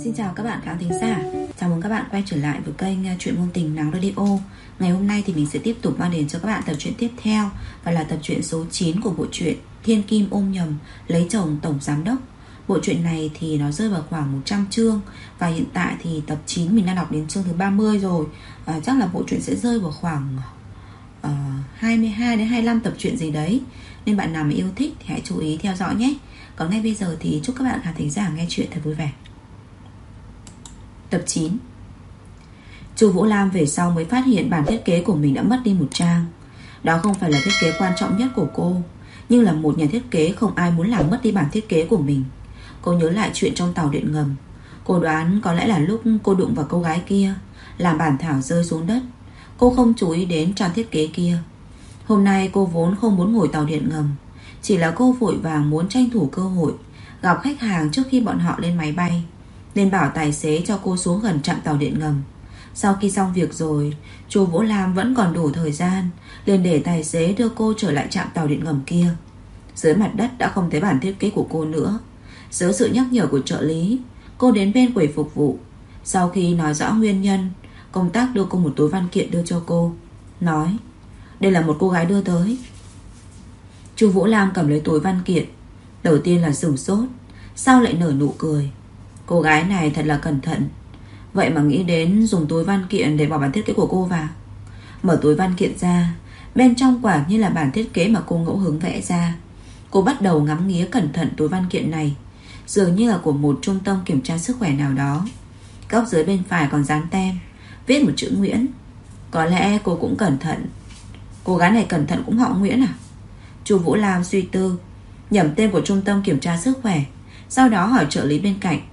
Xin chào các bạn khán thính giả. Chào mừng các bạn quay trở lại với kênh Truyện Ngôn Tình Nắng Radio. Ngày hôm nay thì mình sẽ tiếp tục mang đến cho các bạn tập truyện tiếp theo, và là tập truyện số 9 của bộ truyện Thiên Kim Ôm Nhầm Lấy Chồng Tổng Giám Đốc. Bộ truyện này thì nó rơi vào khoảng 100 chương, và hiện tại thì tập 9 mình đang đọc đến chương thứ 30 rồi. Chắc là bộ truyện sẽ rơi vào khoảng 22 đến 25 tập truyện gì đấy. Nên bạn nào mà yêu thích thì hãy chú ý theo dõi nhé. Còn ngay bây giờ thì chúc các bạn khán thính giả nghe chuyện thật vui vẻ. Tập 9. Chu Vũ Lam về sau mới phát hiện bản thiết kế của mình đã mất đi một trang. Đó không phải là thiết kế quan trọng nhất của cô, nhưng là một nhà thiết kế không ai muốn làm mất đi bản thiết kế của mình. Cô nhớ lại chuyện trong tàu điện ngầm. Cô đoán có lẽ là lúc cô đụng vào cô gái kia, làm bản thảo rơi xuống đất. Cô không chú ý đến trang thiết kế kia. Hôm nay cô vốn không muốn ngồi tàu điện ngầm, chỉ là cô vội vàng muốn tranh thủ cơ hội gặp khách hàng trước khi bọn họ lên máy bay, nên bảo tài xế cho cô xuống gần trạm tàu điện ngầm. Sau khi xong việc rồi, Chu Vũ Lam vẫn còn đủ thời gian, liền để tài xế đưa cô trở lại trạm tàu điện ngầm kia. Dưới mặt đất đã không thấy bản thiết kế của cô nữa. Dưới sự nhắc nhở của trợ lý, cô đến bên quầy phục vụ. Sau khi nói rõ nguyên nhân, công tác đưa cô một túi văn kiện đưa cho cô, nói đây là một cô gái đưa tới. Chu Vũ Lam cầm lấy túi văn kiện, đầu tiên là sửng sốt, sau lại nở nụ cười. Cô gái này thật là cẩn thận, vậy mà nghĩ đến dùng túi văn kiện để bỏ bản thiết kế của cô vào. Mở túi văn kiện ra, bên trong quả như là bản thiết kế mà cô ngẫu hứng vẽ ra. Cô bắt đầu ngắm nghía cẩn thận túi văn kiện này, dường như là của một trung tâm kiểm tra sức khỏe nào đó. Góc dưới bên phải còn dán tem, viết một chữ Nguyễn. Có lẽ cô cũng cẩn thận. Cô gái này cẩn thận cũng họ Nguyễn à? Chu Vũ Lam suy tư, nhẩm tên của trung tâm kiểm tra sức khỏe, sau đó hỏi trợ lý bên cạnh.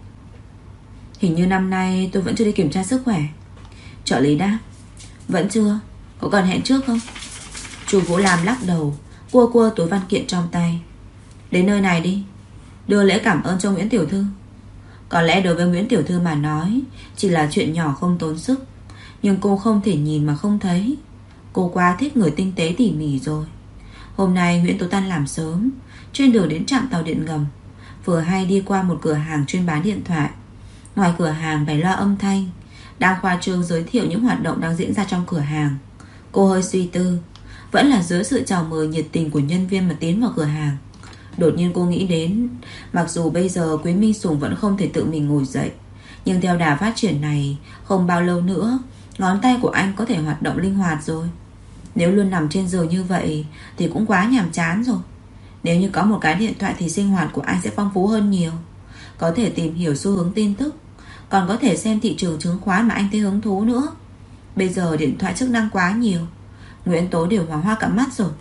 Hình như năm nay tôi vẫn chưa đi kiểm tra sức khỏe. Trợ lý đáp, vẫn chưa. Có cần hẹn trước không? Chu Vũ Lam lắc đầu, cua cua túi văn kiện trong tay. Đến nơi này đi, đưa lễ cảm ơn cho Nguyễn tiểu thư. Có lẽ đối với Nguyễn tiểu thư mà nói chỉ là chuyện nhỏ không tốn sức, nhưng cô không thể nhìn mà không thấy. Cô quá thích người tinh tế tỉ mỉ rồi. Hôm nay Nguyễn Tố Tan làm sớm, trên đường đến trạm tàu điện ngầm, vừa hay đi qua một cửa hàng chuyên bán điện thoại. Ngoài cửa hàng bày loa âm thanh, đang khoa trương giới thiệu những hoạt động đang diễn ra trong cửa hàng. Cô hơi suy tư, vẫn là dưới sự chào mời nhiệt tình của nhân viên mà tiến vào cửa hàng. Đột nhiên cô nghĩ đến, mặc dù bây giờ Quý Minh Sùng vẫn không thể tự mình ngồi dậy, nhưng theo đà phát triển này, không bao lâu nữa ngón tay của anh có thể hoạt động linh hoạt rồi. Nếu luôn nằm trên giường như vậy thì cũng quá nhàm chán rồi. Nếu như có một cái điện thoại thì sinh hoạt của anh sẽ phong phú hơn nhiều. Có thể tìm hiểu xu hướng tin tức, còn có thể xem thị trường chứng khoán mà anh thấy hứng thú nữa. Bây giờ điện thoại chức năng quá nhiều, Nguyễn Tố đều hoàng hoa cả mắt rồi.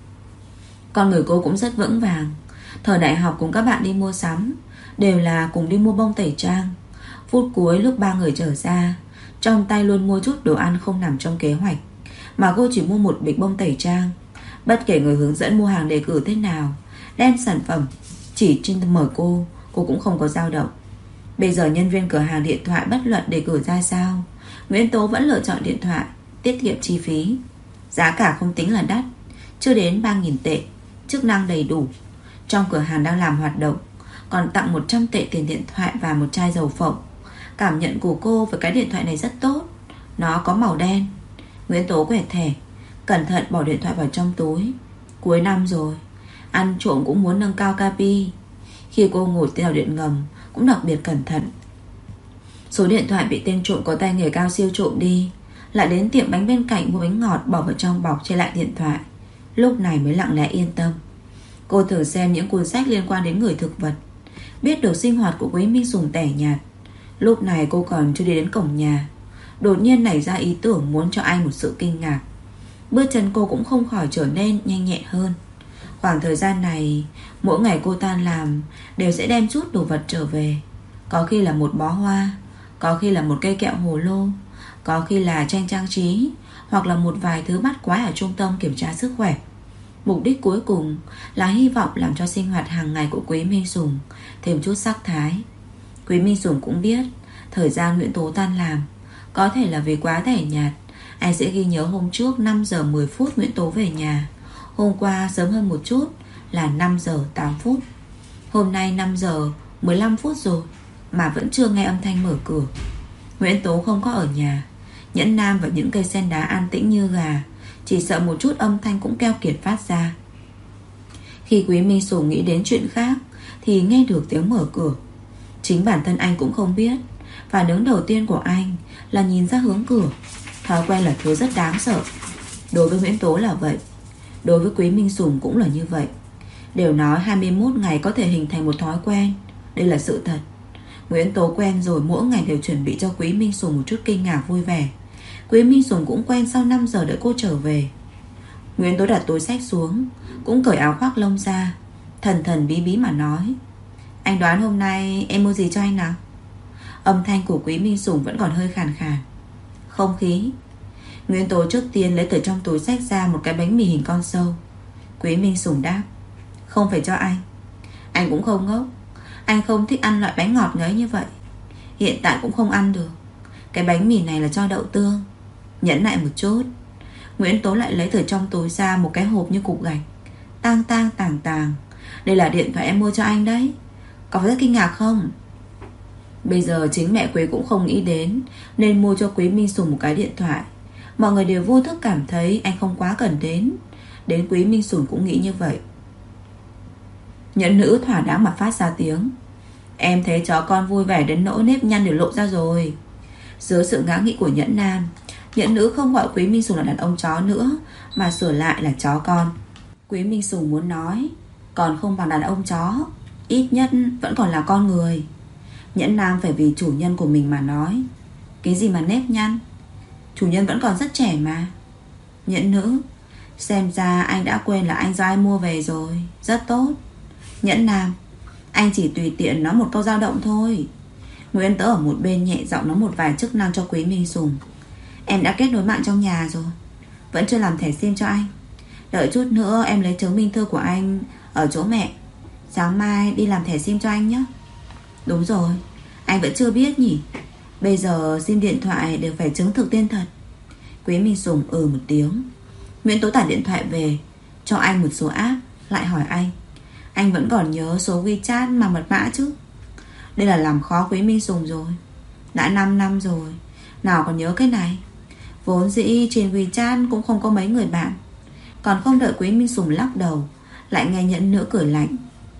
Con người cô cũng rất vững vàng. Thời đại học cùng các bạn đi mua sắm, đều là cùng đi mua bông tẩy trang. Phút cuối lúc ba người trở ra, trong tay luôn mua chút đồ ăn không nằm trong kế hoạch, mà cô chỉ mua một bịch bông tẩy trang. Bất kể người hướng dẫn mua hàng đề cử thế nào, đem sản phẩm chỉ trên mời cô cũng không có dao động. Bây giờ nhân viên cửa hàng điện thoại bất luận đề cử ra sao, Nguyễn Tố vẫn lựa chọn điện thoại, tiết kiệm chi phí. Giá cả không tính là đắt, chưa đến 3.000 tệ, chức năng đầy đủ. Trong cửa hàng đang làm hoạt động, còn tặng 100 tệ tiền điện thoại và một chai dầu phộng. Cảm nhận của cô với cái điện thoại này rất tốt. Nó có màu đen. Nguyễn Tố quẹt thẻ, cẩn thận bỏ điện thoại vào trong túi. Cuối năm rồi, ăn trộm cũng muốn nâng cao KPI. Khi cô ngồi tàu điện ngầm cũng đặc biệt cẩn thận. Số điện thoại bị tên trộm có tay nghề cao siêu trộm đi, lại đến tiệm bánh bên cạnh mua bánh ngọt bỏ vào trong bọc che lại điện thoại. Lúc này mới lặng lẽ yên tâm. Cô thường xem những cuốn sách liên quan đến người thực vật, biết được sinh hoạt của Quý Minh Sùng tẻ nhạt. Lúc này cô còn chưa đi đến cổng nhà, đột nhiên nảy ra ý tưởng muốn cho anh một sự kinh ngạc. Bước chân cô cũng không khỏi trở nên nhanh nhẹn hơn. Khoảng thời gian này, mỗi ngày cô tan làm đều sẽ đem chút đồ vật trở về. Có khi là một bó hoa, có khi là một cây kẹo hồ lô, có khi là tranh trang trí, hoặc là một vài thứ bắt quái ở trung tâm kiểm tra sức khỏe. Mục đích cuối cùng là hy vọng làm cho sinh hoạt hàng ngày của Quý Minh Sùng thêm chút sắc thái. Quý Minh Sùng cũng biết thời gian Nguyễn Tố tan làm, có thể là vì quá tẻ nhạt, anh sẽ ghi nhớ hôm trước 5 giờ 10 phút Nguyễn Tố về nhà, hôm qua sớm hơn một chút là 5 giờ 8 phút, hôm nay 5 giờ 15 phút rồi. mà vẫn chưa nghe âm thanh mở cửa. Nguyễn Tố không có ở nhà. Nhẫn Nam và những cây sen đá an tĩnh như gà, chỉ sợ một chút âm thanh cũng keo kiệt phát ra. Khi Quý Minh Sùng nghĩ đến chuyện khác thì nghe được tiếng mở cửa. Chính bản thân anh cũng không biết. Phản ứng đầu tiên của anh là nhìn ra hướng cửa. Thói quen là thứ rất đáng sợ. Đối với Nguyễn Tố là vậy, đối với Quý Minh Sùng cũng là như vậy. Đều nói 21 ngày có thể hình thành một thói quen. Đây là sự thật. Nguyễn Tố quen rồi, mỗi ngày đều chuẩn bị cho Quý Minh Sùng một chút kinh ngạc vui vẻ. Quý Minh Sùng cũng quen sau 5 giờ đợi cô trở về. Nguyễn Tố đặt túi xách xuống, cũng cởi áo khoác lông ra, thần thần bí bí mà nói: anh đoán hôm nay em mua gì cho anh nào? Âm thanh của Quý Minh Sùng vẫn còn hơi khàn khàn. Không khí. Nguyễn Tố trước tiên lấy từ trong túi xách ra một cái bánh mì hình con sâu. Quý Minh Sùng đáp: không phải cho anh. Anh cũng không ngốc. Anh không thích ăn loại bánh ngọt ngấy như vậy. Hiện tại cũng không ăn được. Cái bánh mì này là cho đậu tương. Nhẫn lại một chút. Nguyễn Tố lại lấy từ trong túi ra một cái hộp như cục gạch. Tang tang tàng tàng. Đây là điện thoại em mua cho anh đấy. Có phải rất kinh ngạc không? Bây giờ chính mẹ Quý cũng không nghĩ đến nên mua cho Quý Minh Sùng một cái điện thoại. Mọi người đều vô thức cảm thấy anh không quá cần đến. Đến Quý Minh Sùng cũng nghĩ như vậy. Nhẫn nữ thỏa đáng mà phát ra tiếng: em thấy chó con vui vẻ đến nỗi nếp nhăn đều lộ ra rồi. Dưới sự ngã nghị của Nhẫn Nam, Nhẫn nữ không gọi Quý Minh Sùng là đàn ông chó nữa, mà sửa lại là chó con. Quý Minh Sùng muốn nói còn không bằng đàn ông chó, ít nhất vẫn còn là con người. Nhẫn Nam phải vì chủ nhân của mình mà nói: cái gì mà nếp nhăn, chủ nhân vẫn còn rất trẻ mà. Nhẫn nữ: xem ra anh đã quên là anh do ai mua về rồi. Rất tốt. Nhẫn Nam: anh chỉ tùy tiện nói một câu dao động thôi. Nguyễn Tớ ở một bên nhẹ giọng nói một vài chức năng cho Quý Minh Sùng. Em đã kết nối mạng trong nhà rồi, vẫn chưa làm thẻ sim cho anh. Đợi chút nữa em lấy chứng minh thư của anh ở chỗ mẹ, sáng mai đi làm thẻ sim cho anh nhé. Đúng rồi, anh vẫn chưa biết nhỉ. Bây giờ sim điện thoại đều phải chứng thực tên thật. Quý Minh Sùng một tiếng. Nguyễn Tố tải điện thoại về, cho anh một số app, lại hỏi anh vẫn còn nhớ số WeChat mà mật mã chứ? Đây là làm khó Quý Minh Sùng rồi. Đã 5 năm rồi, nào còn nhớ cái này. Vốn dĩ trên WeChat cũng không có mấy người bạn. Còn không đợi Quý Minh Sùng lắc đầu, lại nghe Nhẫn nữ cười lạnh: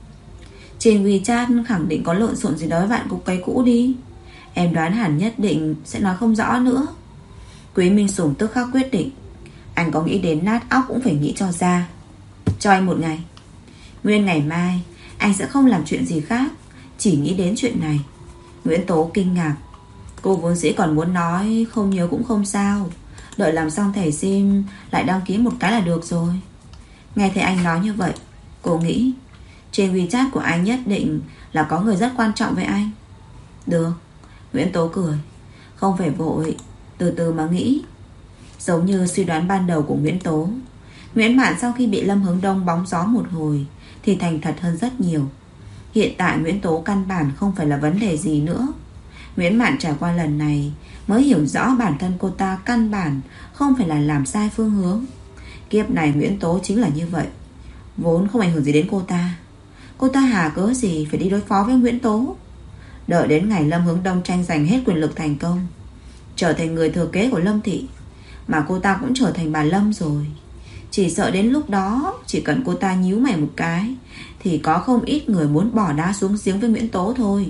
trên WeChat khẳng định có lộn xộn gì đó với bạn cục cây cũ đi. Em đoán hẳn nhất định sẽ nói không rõ nữa. Quý Minh Sùng tức khắc quyết định: anh có nghĩ đến nát óc cũng phải nghĩ cho ra. Cho anh một ngày. Nguyên ngày mai anh sẽ không làm chuyện gì khác, chỉ nghĩ đến chuyện này. Nguyễn Tố kinh ngạc. Cô vốn dĩ còn muốn nói không nhớ cũng không sao, đợi làm xong thẻ sim lại đăng ký một cái là được rồi. Nghe thấy anh nói như vậy, cô nghĩ trên WeChat của anh nhất định là có người rất quan trọng với anh. Được. Nguyễn Tố cười. Không phải vội, từ từ mà nghĩ. Giống như suy đoán ban đầu của Nguyễn Tố, Nguyễn Mạn sau khi bị Lâm Hướng Đông bóng gió một hồi thì thành thật hơn rất nhiều. Hiện tại Nguyễn Tố căn bản không phải là vấn đề gì nữa. Nguyễn Mạn trải qua lần này mới hiểu rõ bản thân cô ta căn bản không phải là làm sai phương hướng. Kiếp này Nguyễn Tố chính là như vậy, vốn không ảnh hưởng gì đến cô ta. Cô ta hà cớ gì phải đi đối phó với Nguyễn Tố. Đợi đến ngày Lâm Hướng Đông tranh giành hết quyền lực thành công, trở thành người thừa kế của Lâm thị, mà cô ta cũng trở thành bà Lâm rồi. Chỉ sợ đến lúc đó, chỉ cần cô ta nhíu mày một cái thì có không ít người muốn bỏ đá xuống giếng với Nguyễn Tố thôi.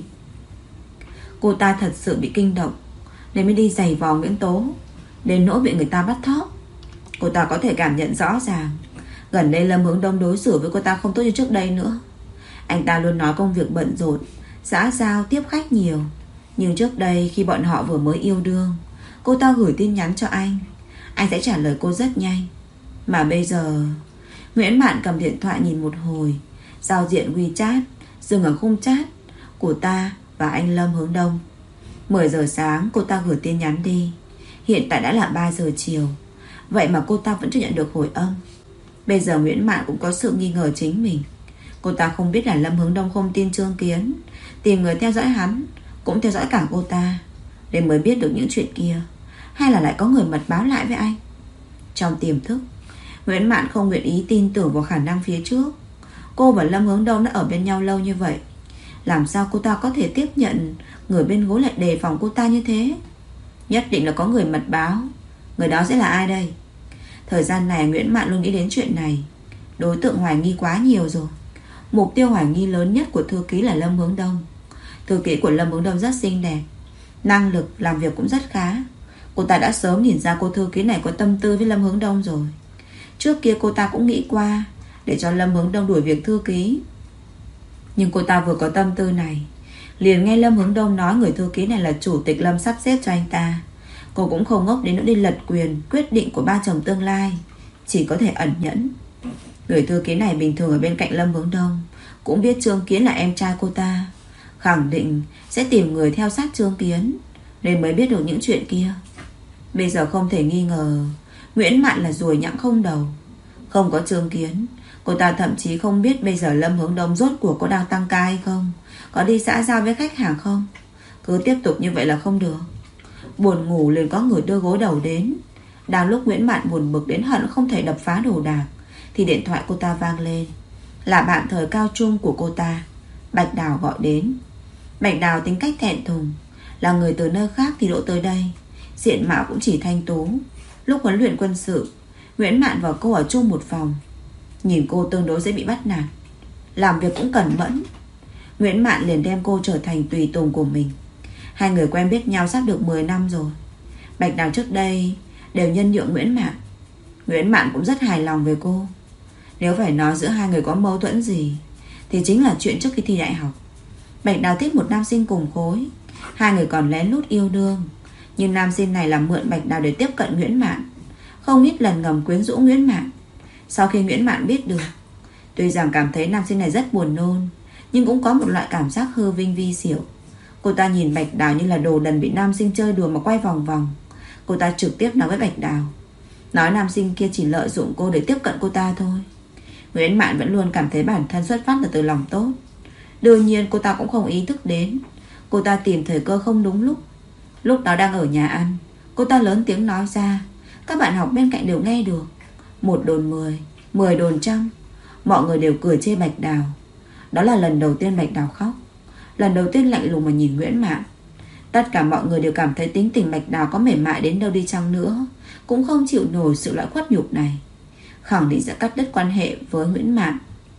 Cô ta thật sự bị kinh động nên mới đi giày vò Nguyễn Tố, đến nỗi bị người ta bắt thóp. Cô ta có thể cảm nhận rõ ràng gần đây Lâm Hướng Đông đối xử với cô ta không tốt như trước đây nữa. Anh ta luôn nói công việc bận rộn, xã giao tiếp khách nhiều. Nhưng trước đây khi bọn họ vừa mới yêu đương, cô ta gửi tin nhắn cho anh sẽ trả lời cô rất nhanh. Mà bây giờ Nguyễn Mạn cầm điện thoại nhìn một hồi, giao diện WeChat dừng ở khung chat của ta và anh Lâm Hướng Đông. 10 giờ sáng cô ta gửi tin nhắn đi, hiện tại đã là 3 giờ chiều. Vậy mà cô ta vẫn chưa nhận được hồi âm. Bây giờ Nguyễn Mạn cũng có sự nghi ngờ chính mình. Cô ta không biết là Lâm Hướng Đông không tin Trương Kiến, tìm người theo dõi hắn, cũng theo dõi cả cô ta, để mới biết được những chuyện kia, hay là lại có người mật báo lại với anh. Trong tiềm thức, Nguyễn Mạn không nguyện ý tin tưởng vào khả năng phía trước. Cô và Lâm Hướng Đông đã ở bên nhau lâu như vậy, Làm sao cô ta có thể tiếp nhận người bên gối lại đề phòng cô ta như thế? Nhất định là có người mật báo. Người đó sẽ là ai đây? Thời gian này Nguyễn Mạn luôn nghĩ đến chuyện này. Đối tượng hoài nghi quá nhiều rồi. Mục tiêu hoài nghi lớn nhất của thư ký là Lâm Hướng Đông. Thư ký của Lâm Hướng Đông rất xinh đẹp, năng lực làm việc cũng rất khá. Cô ta đã sớm nhìn ra cô thư ký này có tâm tư với Lâm Hướng Đông rồi. Trước kia cô ta cũng nghĩ qua để cho Lâm Hướng Đông đuổi việc thư ký. Nhưng cô ta vừa có tâm tư này, liền nghe Lâm Hướng Đông nói người thư ký này là chủ tịch Lâm sắp xếp cho anh ta. Cô cũng không ngốc đến nỗi đi lật quyền quyết định của ba chồng tương lai, chỉ có thể ẩn nhẫn. Người thư ký này bình thường ở bên cạnh Lâm Hướng Đông, cũng biết Trương Kiến là em trai cô ta, khẳng định sẽ tìm người theo sát Trương Kiến, nên mới biết được những chuyện kia. Bây giờ không thể nghi ngờ Nguyễn Mạn là ruồi nhặng không đầu. Không có Trương Kiến, cô ta thậm chí không biết bây giờ Lâm Hướng Đông rốt cuộc có đang tăng ca hay không, có đi xã giao với khách hàng không. Cứ tiếp tục như vậy là không được. Buồn ngủ liền có người đưa gối đầu đến. Đang lúc Nguyễn Mạn buồn bực đến hận không thể đập phá đồ đạc, thì điện thoại cô ta vang lên. Là bạn thời cao trung của cô ta, Bạch Đào gọi đến. Bạch Đào tính cách thẹn thùng, là người từ nơi khác thì độ tới đây, diện mạo cũng chỉ thanh tú. Lúc huấn luyện quân sự, Nguyễn Mạn và cô ở chung một phòng. Nhìn cô tương đối dễ bị bắt nạt, làm việc cũng cẩn mẫn. Nguyễn Mạn liền đem cô trở thành tùy tùng của mình. Hai người quen biết nhau sắp được 10 năm rồi. Bạch Đào trước đây đều nhân nhượng Nguyễn Mạn. Nguyễn Mạn cũng rất hài lòng về cô. Nếu phải nói giữa hai người có mâu thuẫn gì, thì chính là chuyện trước khi thi đại học. Bạch Đào thích một nam sinh cùng khối, hai người còn lén lút yêu đương. Nhưng nam sinh này làm mượn Bạch Đào để tiếp cận Nguyễn Mạn, không ít lần ngầm quyến rũ Nguyễn Mạn. Sau khi Nguyễn Mạn biết được, tuy rằng cảm thấy nam sinh này rất buồn nôn, nhưng cũng có một loại cảm giác hư vinh vi diệu. Cô ta nhìn Bạch Đào như là đồ đần bị nam sinh chơi đùa mà quay vòng vòng. Cô ta trực tiếp nói với Bạch Đào, nói nam sinh kia chỉ lợi dụng cô để tiếp cận cô ta thôi. Nguyễn Mạn vẫn luôn cảm thấy bản thân xuất phát là từ lòng tốt. Đương nhiên cô ta cũng không ý thức đến, cô ta tìm thời cơ không đúng lúc. Lúc đó đang ở nhà ăn, cô ta lớn tiếng nói ra, các bạn học bên cạnh đều nghe được. 1 đồn 10, 10 đồn trăm. Mọi người đều cười chê Bạch Đào. Đó là lần đầu tiên Bạch Đào khóc, lần đầu tiên lạnh lùng mà nhìn Nguyễn Mạn. Tất cả mọi người đều cảm thấy tính tình Bạch Đào có mềm mại đến đâu đi chăng nữa, cũng không chịu nổi sự loại khuất nhục này, khẳng định sẽ cắt đứt quan hệ với Nguyễn Mạn.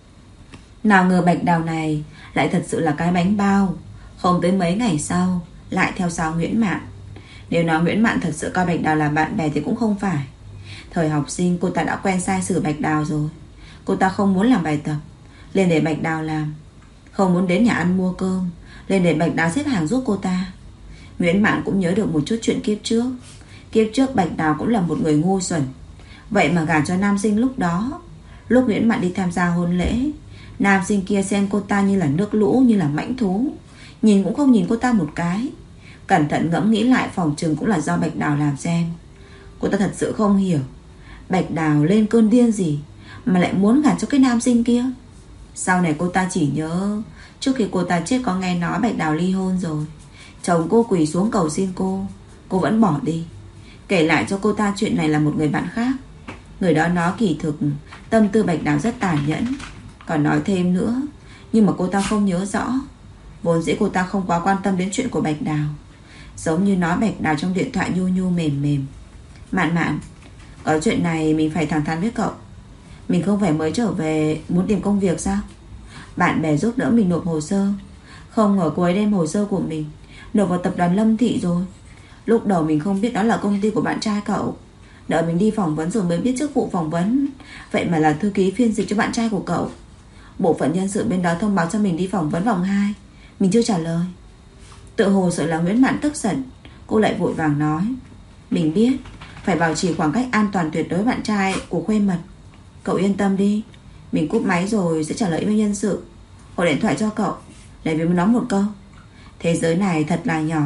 Nào ngờ Bạch Đào này lại thật sự là cái bánh bao. Không tới mấy ngày sau lại theo sau Nguyễn Mạn. Nếu nói Nguyễn Mạn thật sự coi Bạch Đào là bạn bè thì cũng không phải. Thời học sinh cô ta đã quen sai sử Bạch Đào rồi. Cô ta không muốn làm bài tập, lên để Bạch Đào làm. Không muốn đến nhà ăn mua cơm, lên để Bạch Đào xếp hàng giúp cô ta. Nguyễn Mạn cũng nhớ được một chút chuyện kiếp trước. Kiếp trước Bạch Đào cũng là một người ngu xuẩn, vậy mà gả cho nam sinh lúc đó. Lúc Nguyễn Mạn đi tham gia hôn lễ, nam sinh kia xem cô ta như là nước lũ, như là mãnh thú, nhìn cũng không nhìn cô ta một cái. Cẩn thận ngẫm nghĩ lại, phòng chừng cũng là do Bạch Đào làm xem. Cô ta thật sự không hiểu Bạch Đào lên cơn điên gì mà lại muốn gả cho cái nam sinh kia. Sau này cô ta chỉ nhớ trước khi cô ta chết có nghe nói Bạch Đào ly hôn rồi, chồng cô quỳ xuống cầu xin cô vẫn bỏ đi. Kể lại cho cô ta chuyện này là một người bạn khác. Người đó nói kỳ thực tâm tư Bạch Đào rất tàn nhẫn, còn nói thêm nữa, nhưng mà cô ta không nhớ rõ. Vốn dĩ cô ta không quá quan tâm đến chuyện của Bạch Đào, giống như nói Bạch Đào trong điện thoại nhu nhu mềm mềm. Mạn, có chuyện này mình phải thẳng thắn với cậu. Mình không phải mới trở về muốn tìm công việc sao? Bạn bè giúp đỡ mình nộp hồ sơ, không ngờ cô ấy đem hồ sơ của mình nộp vào tập đoàn Lâm Thị rồi. Lúc đầu mình không biết đó là công ty của bạn trai cậu. Đợi mình đi phỏng vấn rồi mới biết chức vụ phỏng vấn vậy mà là thư ký phiên dịch cho bạn trai của cậu. Bộ phận nhân sự bên đó thông báo cho mình đi phỏng vấn vòng 2, mình chưa trả lời. Tự hồ sợ là Nguyễn Mạn tức giận, cô lại vội vàng nói, mình biết phải bảo trì khoảng cách an toàn tuyệt đối bạn trai của khuê mật. Cậu yên tâm đi, mình cúp máy rồi sẽ trả lời email nhân sự, gọi điện thoại cho cậu để với nói một câu. Thế giới này thật là nhỏ.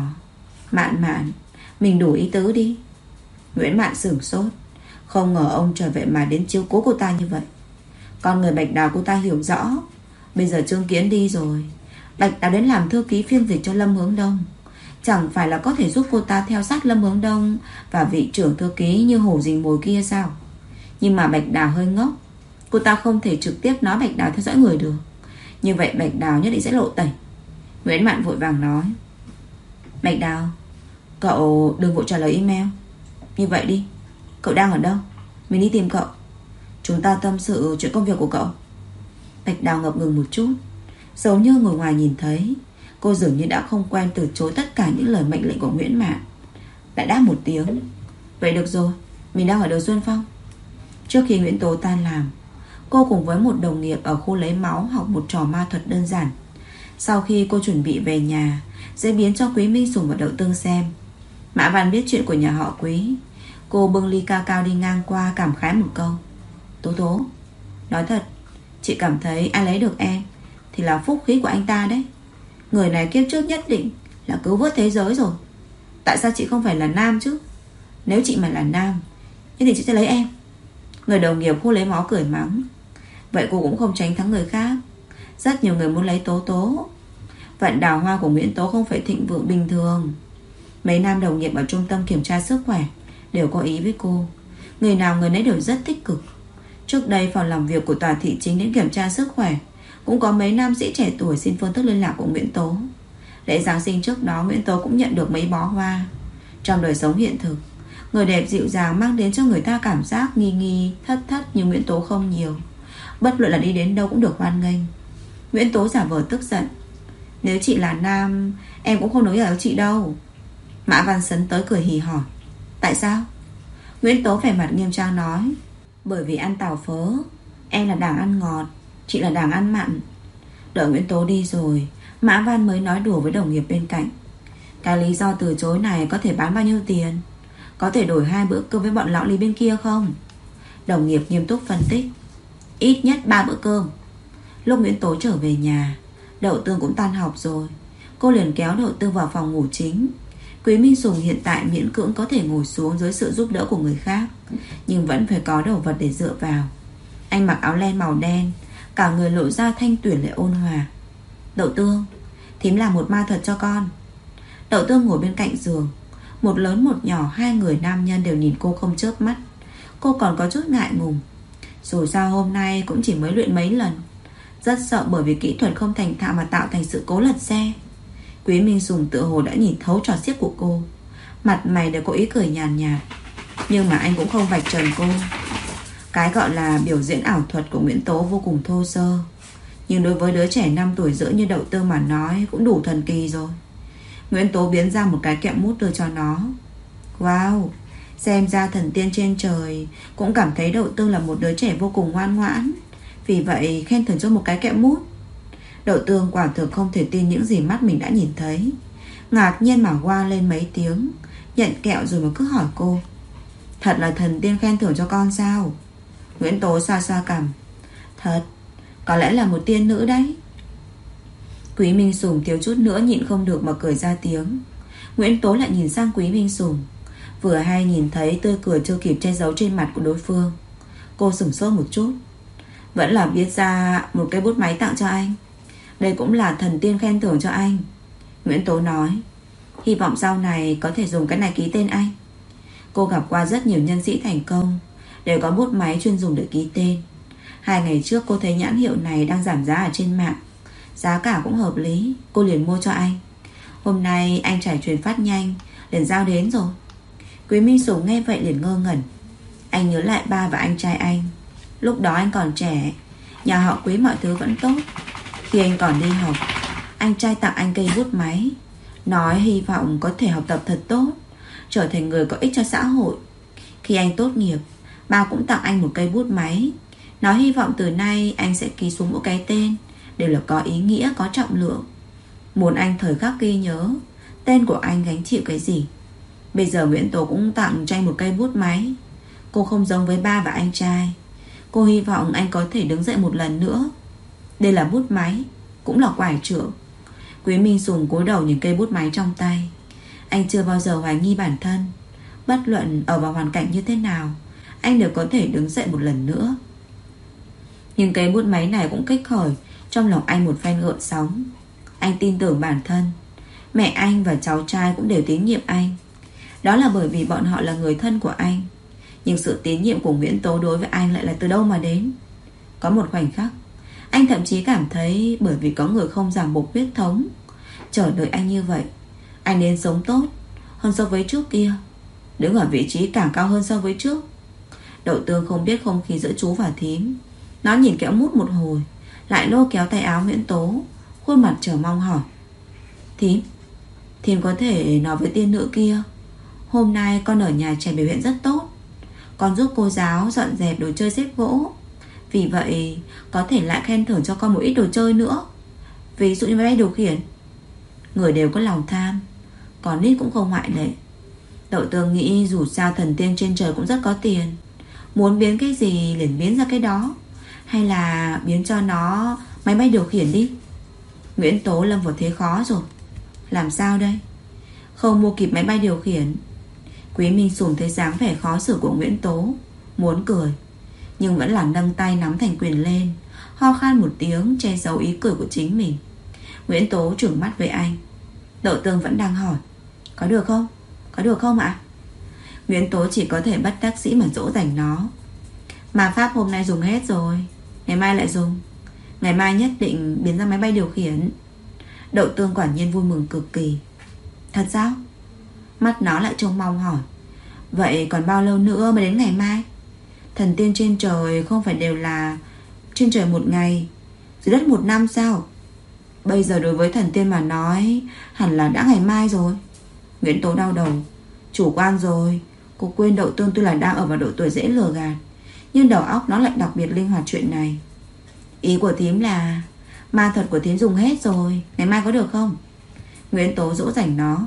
Mạn, mình đủ ý tứ đi. Nguyễn Mạn sửng sốt, không ngờ ông trời vậy mà đến chiếu cố cô ta như vậy. Con người Bạch Đào cô ta hiểu rõ. Bây giờ Trương Kiến đi rồi, Bạch Đào đến làm thư ký phiên dịch cho Lâm Hướng Đông, chẳng phải là có thể giúp cô ta theo sát Lâm Hướng Đông và vị trưởng thư ký như hổ rình mồi kia sao? Nhưng mà Bạch Đào hơi ngốc, cô ta không thể trực tiếp nói Bạch Đào theo dõi người được. Như vậy Bạch Đào nhất định sẽ lộ tẩy. Nguyễn Mạn vội vàng nói. Bạch Đào, cậu đừng vội trả lời email. Như vậy đi, cậu đang ở đâu? Mình đi tìm cậu. Chúng ta tâm sự chuyện công việc của cậu. Bạch Đào ngập ngừng một chút, giống như người ngoài nhìn thấy. Cô dường như đã không quen từ chối tất cả những lời mệnh lệnh của Nguyễn Mạn. Đã đáp một tiếng. Vậy được rồi, mình đang ở đường Xuân Phong. Trước khi Nguyễn Tố tan làm, cô cùng với một đồng nghiệp ở khu lấy máu học một trò ma thuật đơn giản. Sau khi cô chuẩn bị về nhà, sẽ biến cho Quý Minh Sùng và Đậu Tương xem. Mã Văn biết chuyện của nhà họ Quý. Cô bưng ly ca cao đi ngang qua, cảm khái một câu. Tố Tố, nói thật, chị cảm thấy ai lấy được em thì là phúc khí của anh ta đấy. Người này kiếp trước nhất định là cứu vớt thế giới rồi. Tại sao chị không phải là nam chứ? Nếu chị mà là nam, thế thì chị sẽ lấy em. Người đồng nghiệp khu lấy máu cười mắng. Vậy cô cũng không tránh thắng người khác. Rất nhiều người muốn lấy Tố Tố. Vận đào hoa của Nguyễn Tố không phải thịnh vượng bình thường. Mấy nam đồng nghiệp ở trung tâm kiểm tra sức khỏe đều có ý với cô. Người nào người nấy đều rất tích cực. Trước đây phòng làm việc của tòa thị chính đến kiểm tra sức khỏe, cũng có mấy nam sĩ trẻ tuổi xin phương thức liên lạc của Nguyễn Tố. Lễ Giáng sinh trước đó, Nguyễn Tố cũng nhận được mấy bó hoa. Trong đời sống hiện thực, người đẹp dịu dàng mang đến cho người ta cảm giác nghi nghi, thất thất như Nguyễn Tố không nhiều. Bất luận là đi đến đâu cũng được hoan nghênh. Nguyễn Tố giả vờ tức giận. Nếu chị là nam, em cũng không nói ở chị đâu. Mã Văn Sấn tới cười hì hỏ. Tại sao? Nguyễn Tố vẻ mặt nghiêm trang nói. Bởi vì ăn tàu phớ, em là đảng ăn ngọt, chị là đảng ăn mặn. Đợi Nguyễn Tố đi rồi, Mã Văn mới nói đùa với đồng nghiệp bên cạnh. Cái lý do từ chối này có thể bán bao nhiêu tiền? Có thể đổi 2 bữa cơm với bọn lão lý bên kia không? Đồng nghiệp nghiêm túc phân tích. Ít nhất 3 bữa cơm. Lúc Nguyễn Tố trở về nhà, Đậu Tương cũng tan học rồi. Cô liền kéo Đậu Tương vào phòng ngủ chính. Quý Minh Sùng hiện tại miễn cưỡng có thể ngồi xuống dưới sự giúp đỡ của người khác, nhưng vẫn phải có đồ vật để dựa vào. Anh mặc áo len màu đen, cả người lộ ra thanh tuyển lại ôn hòa. Đậu Tương, thím làm một ma thuật cho con. Đậu Tương ngồi bên cạnh giường. Một lớn một nhỏ, 2 người nam nhân đều nhìn cô không chớp mắt. Cô còn có chút ngại ngùng. Dù sao hôm nay cũng chỉ mới luyện mấy lần. Rất sợ bởi vì kỹ thuật không thành thạo mà tạo thành sự cố lật xe. Quý Minh Sùng tựa hồ đã nhìn thấu trò xiếc của cô. Mặt mày đều có ý cười nhàn nhạt. Nhưng mà anh cũng không vạch trần cô. Cái gọi là biểu diễn ảo thuật của Nguyễn Tố vô cùng thô sơ, nhưng đối với đứa trẻ 5 tuổi rưỡi như Đậu Tương mà nói cũng đủ thần kỳ rồi. Nguyễn Tố biến ra một cái kẹo mút đưa cho nó. Wow, xem ra thần tiên trên trời cũng cảm thấy Đậu Tương là một đứa trẻ vô cùng ngoan ngoãn, vì vậy khen thưởng cho một cái kẹo mút. Đậu Tương quả thực không thể tin những gì mắt mình đã nhìn thấy. Ngạc nhiên mà hoa lên mấy tiếng, nhận kẹo rồi mà cứ hỏi cô. Thật là thần tiên khen thưởng cho con sao? Nguyễn Tố xoa xoa cằm. Thật, có lẽ là một tiên nữ đấy. Quý Minh Sùng thiếu chút nữa nhịn không được mà cười ra tiếng. Nguyễn Tố lại nhìn sang Quý Minh Sùng. Vừa hay nhìn thấy tươi cười chưa kịp che giấu trên mặt của đối phương. Cô sửng sốt một chút. Vẫn là viết ra một cây bút máy tặng cho anh. Đây cũng là thần tiên khen thưởng cho anh. Nguyễn Tố nói. Hy vọng sau này có thể dùng cái này ký tên anh. Cô gặp qua rất nhiều nhân sĩ thành công, đều có bút máy chuyên dùng để ký tên. 2 ngày trước cô thấy nhãn hiệu này đang giảm giá ở trên mạng. Giá cả cũng hợp lý, cô liền mua cho anh. Hôm nay anh trải truyền phát nhanh, liền giao đến rồi. Quý Minh Sùng nghe vậy liền ngơ ngẩn. Anh nhớ lại ba và anh trai anh. Lúc đó anh còn trẻ, nhà họ Quý mọi thứ vẫn tốt. Khi anh còn đi học, anh trai tặng anh cây bút máy, nói hy vọng có thể học tập thật tốt, trở thành người có ích cho xã hội. Khi anh tốt nghiệp, ba cũng tặng anh một cây bút máy, nói hy vọng từ nay anh sẽ ký xuống mỗi cái tên đều là có ý nghĩa, có trọng lượng. Muốn anh thời khắc ghi nhớ tên của anh gánh chịu cái gì. Bây giờ Nguyễn Tố cũng tặng cho anh một cây bút máy. Cô không giống với ba và anh trai. Cô hy vọng anh có thể đứng dậy một lần nữa. Đây là bút máy, cũng là quải trưởng. Quý Minh Sùng cúi đầu nhìn cây bút máy trong tay. Anh chưa bao giờ hoài nghi bản thân. Bất luận ở vào hoàn cảnh như thế nào, anh đều có thể đứng dậy một lần nữa. Nhưng cây bút máy này cũng kích khởi trong lòng anh một phen gợn sóng. Anh tin tưởng bản thân. Mẹ anh và cháu trai cũng đều tín nhiệm anh. Đó là bởi vì bọn họ là người thân của anh. Nhưng sự tín nhiệm của Nguyễn Tố đối với anh lại là từ đâu mà đến? Có một khoảnh khắc, anh thậm chí cảm thấy bởi vì có người không ràng buộc huyết thống, Chờ đợi anh như vậy, anh nên sống tốt hơn so với trước kia, đứng ở vị trí càng cao hơn so với trước. Đậu Tương không biết không khí giữa chú và thím. Nó nhìn kẹo mút một hồi, lại lôi kéo tay áo Nguyễn Tố, khuôn mặt chờ mong hỏi: Thím có thể nói với tiên nữ kia, hôm nay con ở nhà trẻ biểu hiện rất tốt, con giúp cô giáo dọn dẹp đồ chơi xếp gỗ, vì vậy có thể lại khen thưởng cho con một ít đồ chơi nữa, ví dụ như máy bay điều khiển. Người đều có lòng tham, còn nít cũng không ngoại lệ. Đậu Tương nghĩ dù sao thần tiên trên trời cũng rất có tiền, muốn biến cái gì liền biến ra cái đó, hay là biến cho nó máy bay điều khiển đi. Nguyễn Tố lâm vào thế khó rồi. Làm sao đây? Không mua kịp máy bay điều khiển. Quý Minh Sùng thấy dáng vẻ khó xử của Nguyễn Tố, muốn cười, nhưng vẫn là nâng tay nắm thành quyền lên, ho khan một tiếng che giấu ý cười của chính mình. Nguyễn Tố trừng mắt với anh. Đậu Tương vẫn đang hỏi: Có được không? Có được không ạ? Nguyễn Tố chỉ có thể bất đắc dĩ mà dỗ dành nó. Mà pháp hôm nay dùng hết rồi, ngày mai lại dùng. Ngày mai nhất định biến ra máy bay điều khiển. Đậu Tương quả nhiên vui mừng cực kỳ. Thật sao? Mắt nó lại trông mong hỏi: Vậy còn bao lâu nữa mới đến ngày mai? Thần tiên trên trời không phải đều là trên trời một ngày, dưới đất một năm sao? Bây giờ đối với thần tiên mà nói, hẳn là đã ngày mai rồi. Nguyễn Tố đau đầu. Chủ quan rồi, cô quên Đậu Tương tuy là đang ở vào độ tuổi dễ lừa gạt, nhưng đầu óc nó lại đặc biệt linh hoạt chuyện này. Ý của thím là ma thuật của thím dùng hết rồi, ngày mai có được không? Nguyễn Tố dỗ dành nó.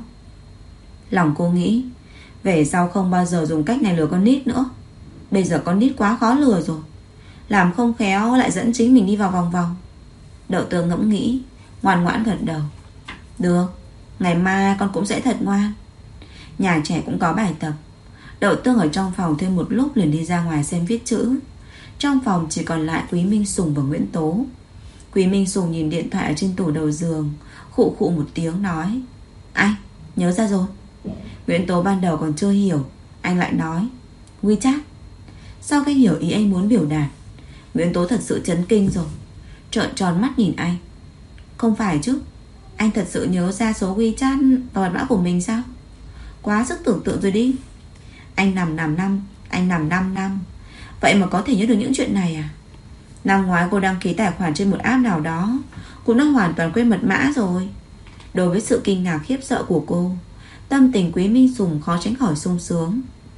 Lòng cô nghĩ, về sau không bao giờ dùng cách này lừa con nít nữa. Bây giờ con nít quá khó lừa rồi, làm không khéo lại dẫn chính mình đi vào vòng vòng. Đậu Tương ngẫm nghĩ, ngoan ngoãn gật đầu. Được, ngày mai con cũng sẽ thật ngoan. Nhà trẻ cũng có bài tập. Đậu Tương ở trong phòng thêm một lúc liền đi ra ngoài xem viết chữ. Trong phòng chỉ còn lại Quý Minh Sùng và Nguyễn Tố. Quý Minh Sùng nhìn điện thoại ở trên tủ đầu giường, khụ khụ một tiếng nói: Anh, nhớ ra rồi. Nguyễn Tố ban đầu còn chưa hiểu, anh lại nói: WeChat. Sau khi hiểu ý anh muốn biểu đạt, Nguyễn Tố thật sự chấn kinh rồi, trợn tròn mắt nhìn anh. Không phải chứ, anh thật sự nhớ ra số WeChat và mật mã của mình sao? Quá sức tưởng tượng rồi đi. Anh nằm 5 năm, vậy mà có thể nhớ được những chuyện này à? Năm ngoái cô đăng ký tài khoản trên một app nào đó, cũng đã hoàn toàn quên mật mã rồi. Đối với sự kinh ngạc khiếp sợ của cô, tâm tình Quý Minh Sùng khó tránh khỏi sung sướng.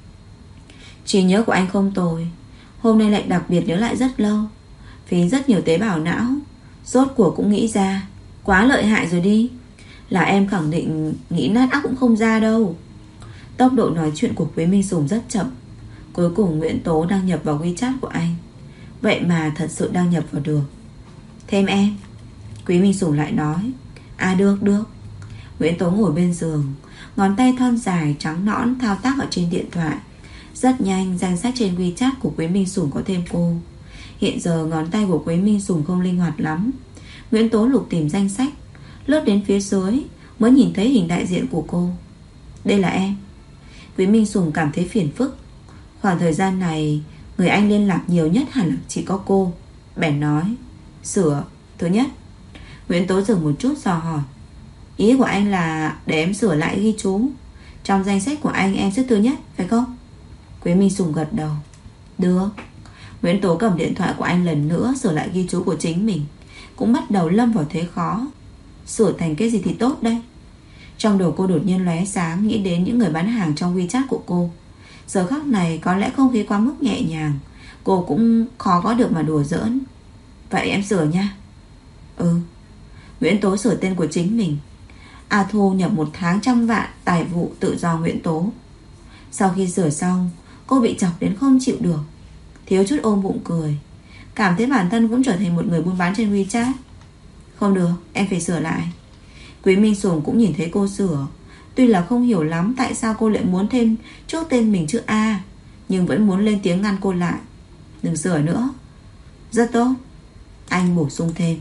Trí nhớ của anh không tồi, hôm nay lại đặc biệt nhớ lại rất lâu, phí rất nhiều tế bào não, rốt cuộc cũng nghĩ ra. Quá lợi hại rồi đi. Là em khẳng định nghĩ nát óc cũng không ra đâu. Tốc độ nói chuyện của Quý Minh Sùng rất chậm. Cuối cùng Nguyễn Tố đăng nhập vào WeChat của anh. Vậy mà thật sự đăng nhập vào được. Thêm em. Quý Minh Sùng lại nói. À được. Nguyễn Tố ngồi bên giường, ngón tay thon dài trắng nõn thao tác ở trên điện thoại. Rất nhanh danh sách trên WeChat của Quý Minh Sùng có thêm cô. Hiện giờ ngón tay của Quý Minh Sùng không linh hoạt lắm. Nguyễn Tố lục tìm danh sách, lướt đến phía dưới mới nhìn thấy hình đại diện của cô. Đây là em. Quý Minh Sùng cảm thấy phiền phức. Khoảng thời gian này người anh liên lạc nhiều nhất hẳn là chỉ có cô. Bèn nói: Sửa thứ nhất. Nguyễn Tố dừng một chút dò hỏi: Ý của anh là để em sửa lại ghi chú trong danh sách của anh em xếp thứ nhất, phải không? Quý Minh Sùng gật đầu. Được. Nguyễn Tố cầm điện thoại của anh lần nữa sửa lại ghi chú của chính mình, cũng bắt đầu lâm vào thế khó. Sửa thành cái gì thì tốt đây? Trong đầu cô đột nhiên lóe sáng nghĩ đến những người bán hàng trong WeChat của cô. Giờ khắc này có lẽ không khí quá mức nhẹ nhàng, cô cũng khó có được mà đùa giỡn. Vậy em sửa nha. Ừ. Nguyễn Tố sửa tên của chính mình. A Thu nhập 1 tháng 100 vạn, tài vụ tự do Nguyễn Tố. Sau khi sửa xong, cô bị chọc đến không chịu được, thiếu chút ôm bụng cười, cảm thấy bản thân cũng trở thành một người buôn bán trên WeChat. Không được, em phải sửa lại. Quý Minh Sùng cũng nhìn thấy cô sửa, tuy là không hiểu lắm tại sao cô lại muốn thêm trước tên mình chữ A, nhưng vẫn muốn lên tiếng ngăn cô lại. Đừng sửa nữa. Rất tốt, anh bổ sung thêm.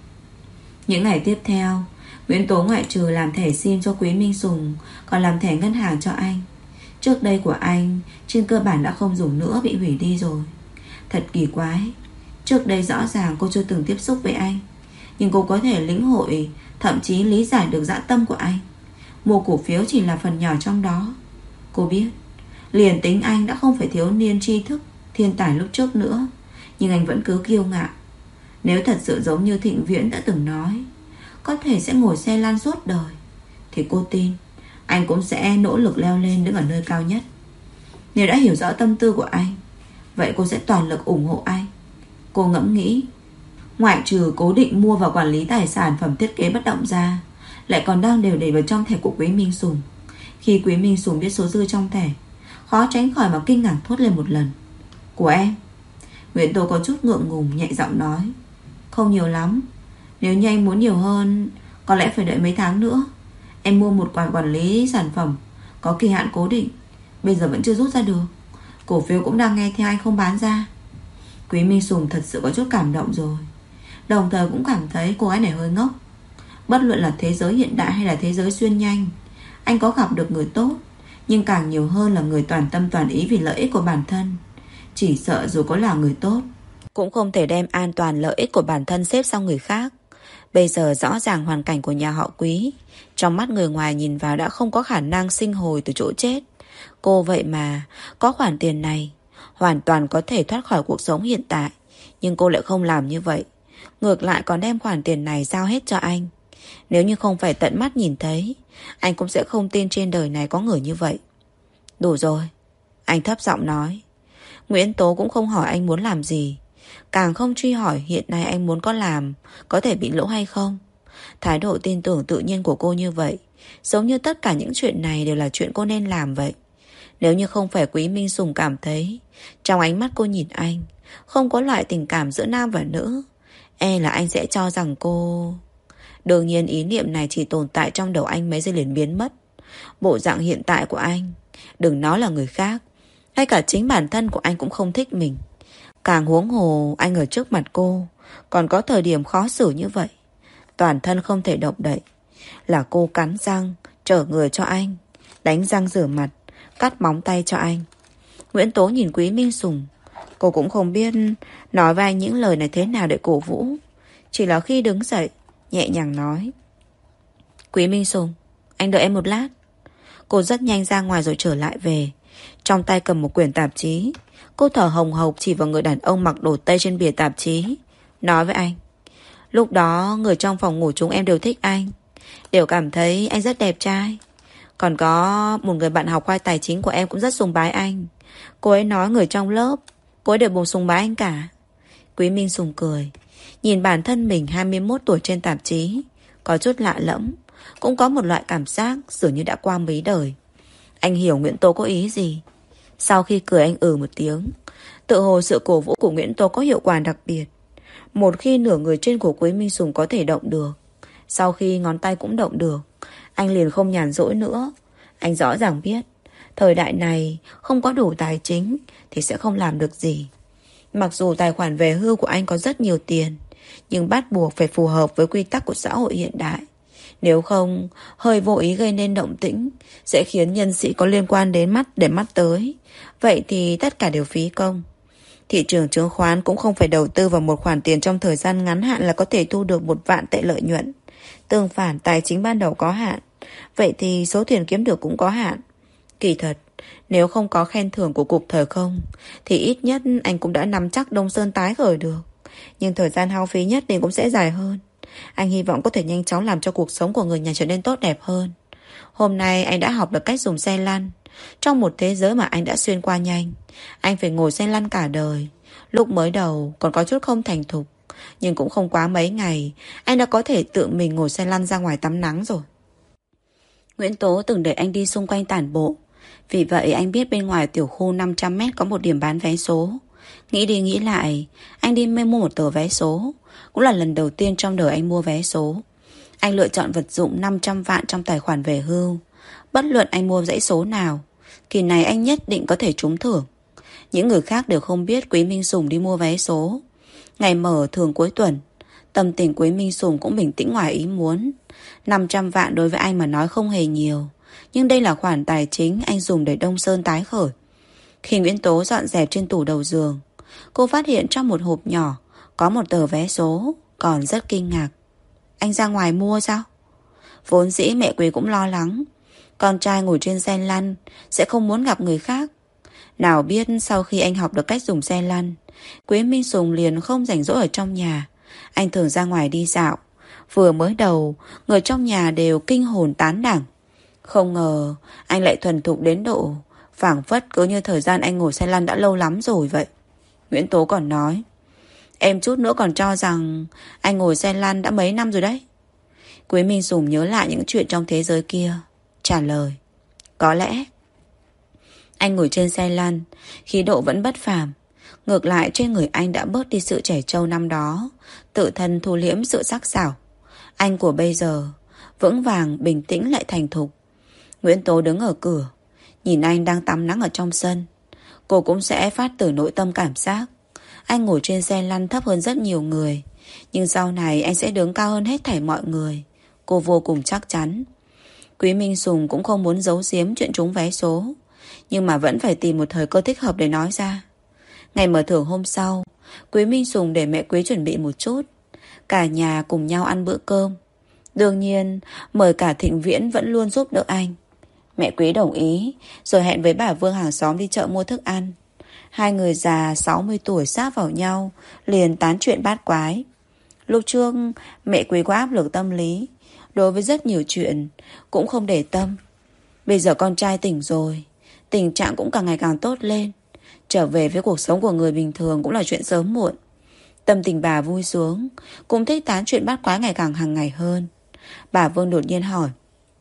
Những ngày tiếp theo, Nguyễn Tố ngoại trừ làm thẻ SIM cho Quý Minh Sùng, còn làm thẻ ngân hàng cho anh. Trước đây của anh trên cơ bản đã không dùng nữa, bị hủy đi rồi. Thật kỳ quái, trước đây rõ ràng cô chưa từng tiếp xúc với anh, Nhưng cô có thể lĩnh hội, thậm chí lý giải được dã tâm của anh. Mua cổ phiếu chỉ là phần nhỏ trong đó. Cô biết, liền tính anh đã không phải thiếu niên tri thức, thiên tài lúc trước nữa, nhưng anh vẫn cứ kiêu ngạo. Nếu thật sự giống như Thịnh Viễn đã từng nói, có thể sẽ ngồi xe lăn suốt đời, thì cô tin anh cũng sẽ nỗ lực leo lên đứng ở nơi cao nhất. Nếu đã hiểu rõ tâm tư của anh, vậy cô sẽ toàn lực ủng hộ anh. Cô ngẫm nghĩ, ngoại trừ cố định mua và quản lý tài sản phẩm thiết kế bất động ra, lại còn đang đều để vào trong thẻ của Quý Minh Sùng. Khi Quý Minh Sùng biết số dư trong thẻ, khó tránh khỏi mà kinh ngạc thốt lên một lần. Của em? Nguyễn Tố có chút ngượng ngùng nhẹ giọng nói. Không nhiều lắm. Nếu như anh muốn nhiều hơn, có lẽ phải đợi mấy tháng nữa. Em mua một quản quản lý sản phẩm có kỳ hạn cố định, bây giờ vẫn chưa rút ra được. Cổ phiếu cũng đang nghe theo anh không bán ra. Quý Minh Sùng thật sự có chút cảm động rồi, đồng thời cũng cảm thấy cô gái này hơi ngốc. Bất luận là thế giới hiện đại hay là thế giới xuyên nhanh, anh có gặp được người tốt, nhưng càng nhiều hơn là người toàn tâm toàn ý vì lợi ích của bản thân. Chỉ sợ dù có là người tốt, cũng không thể đem an toàn lợi ích của bản thân xếp sau người khác. Bây giờ rõ ràng hoàn cảnh của nhà họ Quý, trong mắt người ngoài nhìn vào đã không có khả năng sinh hồi từ chỗ chết. Cô vậy mà có khoản tiền này, hoàn toàn có thể thoát khỏi cuộc sống hiện tại. Nhưng cô lại không làm như vậy, ngược lại còn đem khoản tiền này giao hết cho anh. Nếu như không phải tận mắt nhìn thấy, anh cũng sẽ không tin trên đời này có người như vậy. Đủ rồi, anh thấp giọng nói. Nguyễn Tố cũng không hỏi anh muốn làm gì, càng không truy hỏi hiện nay anh muốn có thể bị lỗ hay không. Thái độ tin tưởng tự nhiên của cô như vậy, giống như tất cả những chuyện này đều là chuyện cô nên làm vậy. Nếu như không phải Quý Minh Sùng cảm thấy trong ánh mắt cô nhìn anh không có loại tình cảm giữa nam và nữ, e là anh sẽ cho rằng cô... Đương nhiên ý niệm này chỉ tồn tại trong đầu anh mấy giây liền biến mất. Bộ dạng hiện tại của anh, đừng nói là người khác, ngay cả chính bản thân của anh cũng không thích mình. Càng huống hồ anh ở trước mặt cô còn có thời điểm khó xử như vậy, toàn thân không thể động đậy. Là cô cắn răng trở người cho anh, đánh răng rửa mặt, cắt móng tay cho anh. Nguyễn Tố nhìn Quý Minh Sùng, cô cũng không biết nói với anh những lời này thế nào để cổ vũ. Chỉ là khi đứng dậy nhẹ nhàng nói, Quý Minh Sùng, anh đợi em một lát. Cô rất nhanh ra ngoài rồi trở lại về, trong tay cầm một quyển tạp chí. Cô thở hồng hộc chỉ vào người đàn ông mặc đồ tây trên bìa tạp chí, nói với anh, lúc đó người trong phòng ngủ chúng em đều thích anh, đều cảm thấy anh rất đẹp trai. Còn có một người bạn học khoa tài chính của em cũng rất sùng bái anh. Cô ấy nói người trong lớp cô ấy đều bùng sùng bái anh cả. Quý Minh Sùng cười, nhìn bản thân mình 21 tuổi trên tạp chí, có chút lạ lẫm, cũng có một loại cảm giác dường như đã qua mấy đời. Anh hiểu Nguyễn Tố có ý gì. Sau khi cười anh một tiếng. Tự hồ sự cổ vũ của Nguyễn Tố có hiệu quả đặc biệt. Một khi nửa người trên của Quý Minh Sùng có thể động được, sau khi ngón tay cũng động được, anh liền không nhàn rỗi nữa. Anh rõ ràng biết thời đại này không có đủ tài chính thì sẽ không làm được gì. Mặc dù tài khoản về hưu của anh có rất nhiều tiền, nhưng bắt buộc phải phù hợp với quy tắc của xã hội hiện đại. Nếu không, hơi vô ý gây nên động tĩnh sẽ khiến nhân sĩ có liên quan đến để mắt tới. Vậy thì tất cả đều phí công. Thị trường chứng khoán cũng không phải đầu tư vào một khoản tiền trong thời gian ngắn hạn là có thể thu được 1 vạn tệ lợi nhuận. Tương phản, tài chính ban đầu có hạn, vậy thì số tiền kiếm được cũng có hạn. Kỳ thật, nếu không có khen thưởng của cục thời không, thì ít nhất anh cũng đã nắm chắc Đông Sơn tái khởi được. Nhưng thời gian hao phí nhất định cũng sẽ dài hơn. Anh hy vọng có thể nhanh chóng làm cho cuộc sống của người nhà trở nên tốt đẹp hơn. Hôm nay anh đã học được cách dùng xe lăn. Trong một thế giới mà anh đã xuyên qua nhanh, anh phải ngồi xe lăn cả đời. Lúc mới đầu còn có chút không thành thục, nhưng cũng không quá mấy ngày anh đã có thể tự mình ngồi xe lăn ra ngoài tắm nắng rồi. Nguyễn Tố từng để anh đi xung quanh tản bộ, vì vậy anh biết bên ngoài tiểu khu 500m có một điểm bán vé số. Nghĩ đi nghĩ lại, anh đi mua một tờ vé số. Cũng là lần đầu tiên trong đời anh mua vé số. Anh lựa chọn vật dụng 500 vạn trong tài khoản về hưu. Bất luận anh mua dãy số nào, kỳ này anh nhất định có thể trúng thưởng. Những người khác đều không biết Quý Minh Sùng đi mua vé số. Ngày mở thường cuối tuần, tâm tình Quý Minh Sùng cũng bình tĩnh ngoài ý muốn. 500 vạn đối với anh mà nói không hề nhiều, nhưng đây là khoản tài chính anh dùng để Đông Sơn tái khởi. Khi Nguyễn Tố dọn dẹp trên tủ đầu giường, cô phát hiện trong một hộp nhỏ có một tờ vé số, còn rất kinh ngạc. anh ra ngoài mua sao? Vốn dĩ mẹ Quý cũng lo lắng con trai ngồi trên xe lăn sẽ không muốn gặp người khác. Nào biết sau khi anh học được cách dùng xe lăn, Quý Minh Sùng liền không rảnh rỗi ở trong nhà. Anh thường ra ngoài đi dạo. Vừa mới đầu, người trong nhà đều kinh hồn tán đẳng. Không ngờ anh lại thuần thục đến độ phảng phất cứ như thời gian anh ngồi xe lăn đã lâu lắm rồi vậy. Nguyễn Tố còn nói, em chút nữa còn cho rằng anh ngồi xe lăn đã mấy năm rồi đấy. Quý Minh Sùng nhớ lại những chuyện trong thế giới kia, trả lời, có lẽ. Anh ngồi trên xe lăn, khí độ vẫn bất phàm. Ngược lại trên người anh đã bớt đi sự trẻ trâu năm đó, tự thân thu liễm sự sắc sảo. Anh của bây giờ vững vàng, bình tĩnh lại thành thục. Nguyễn Tố đứng ở cửa, nhìn anh đang tắm nắng ở trong sân. Cô cũng sẽ phát từ nội tâm cảm giác anh ngồi trên xe lăn thấp hơn rất nhiều người, nhưng sau này anh sẽ đứng cao hơn hết thảy mọi người. Cô vô cùng chắc chắn. Quý Minh Sùng cũng không muốn giấu giếm chuyện trúng vé số, nhưng mà vẫn phải tìm một thời cơ thích hợp để nói ra. Ngày mở thưởng hôm sau, Quý Minh Sùng để mẹ Quý chuẩn bị một chút. Cả nhà cùng nhau ăn bữa cơm. Đương nhiên, mời cả Thịnh Viễn vẫn luôn giúp đỡ anh. Mẹ Quý đồng ý, rồi hẹn với bà Vương hàng xóm đi chợ mua thức ăn. Hai người già 60 tuổi sát vào nhau, liền tán chuyện bát quái. Lúc trước, mẹ Quý có áp lực tâm lý, đối với rất nhiều chuyện cũng không để tâm. Bây giờ con trai tỉnh rồi, tình trạng cũng càng ngày càng tốt lên. Trở về với cuộc sống của người bình thường cũng là chuyện sớm muộn. Tâm tình bà vui xuống, cũng thích tán chuyện bát quái ngày càng hàng ngày hơn. Bà Vương đột nhiên hỏi,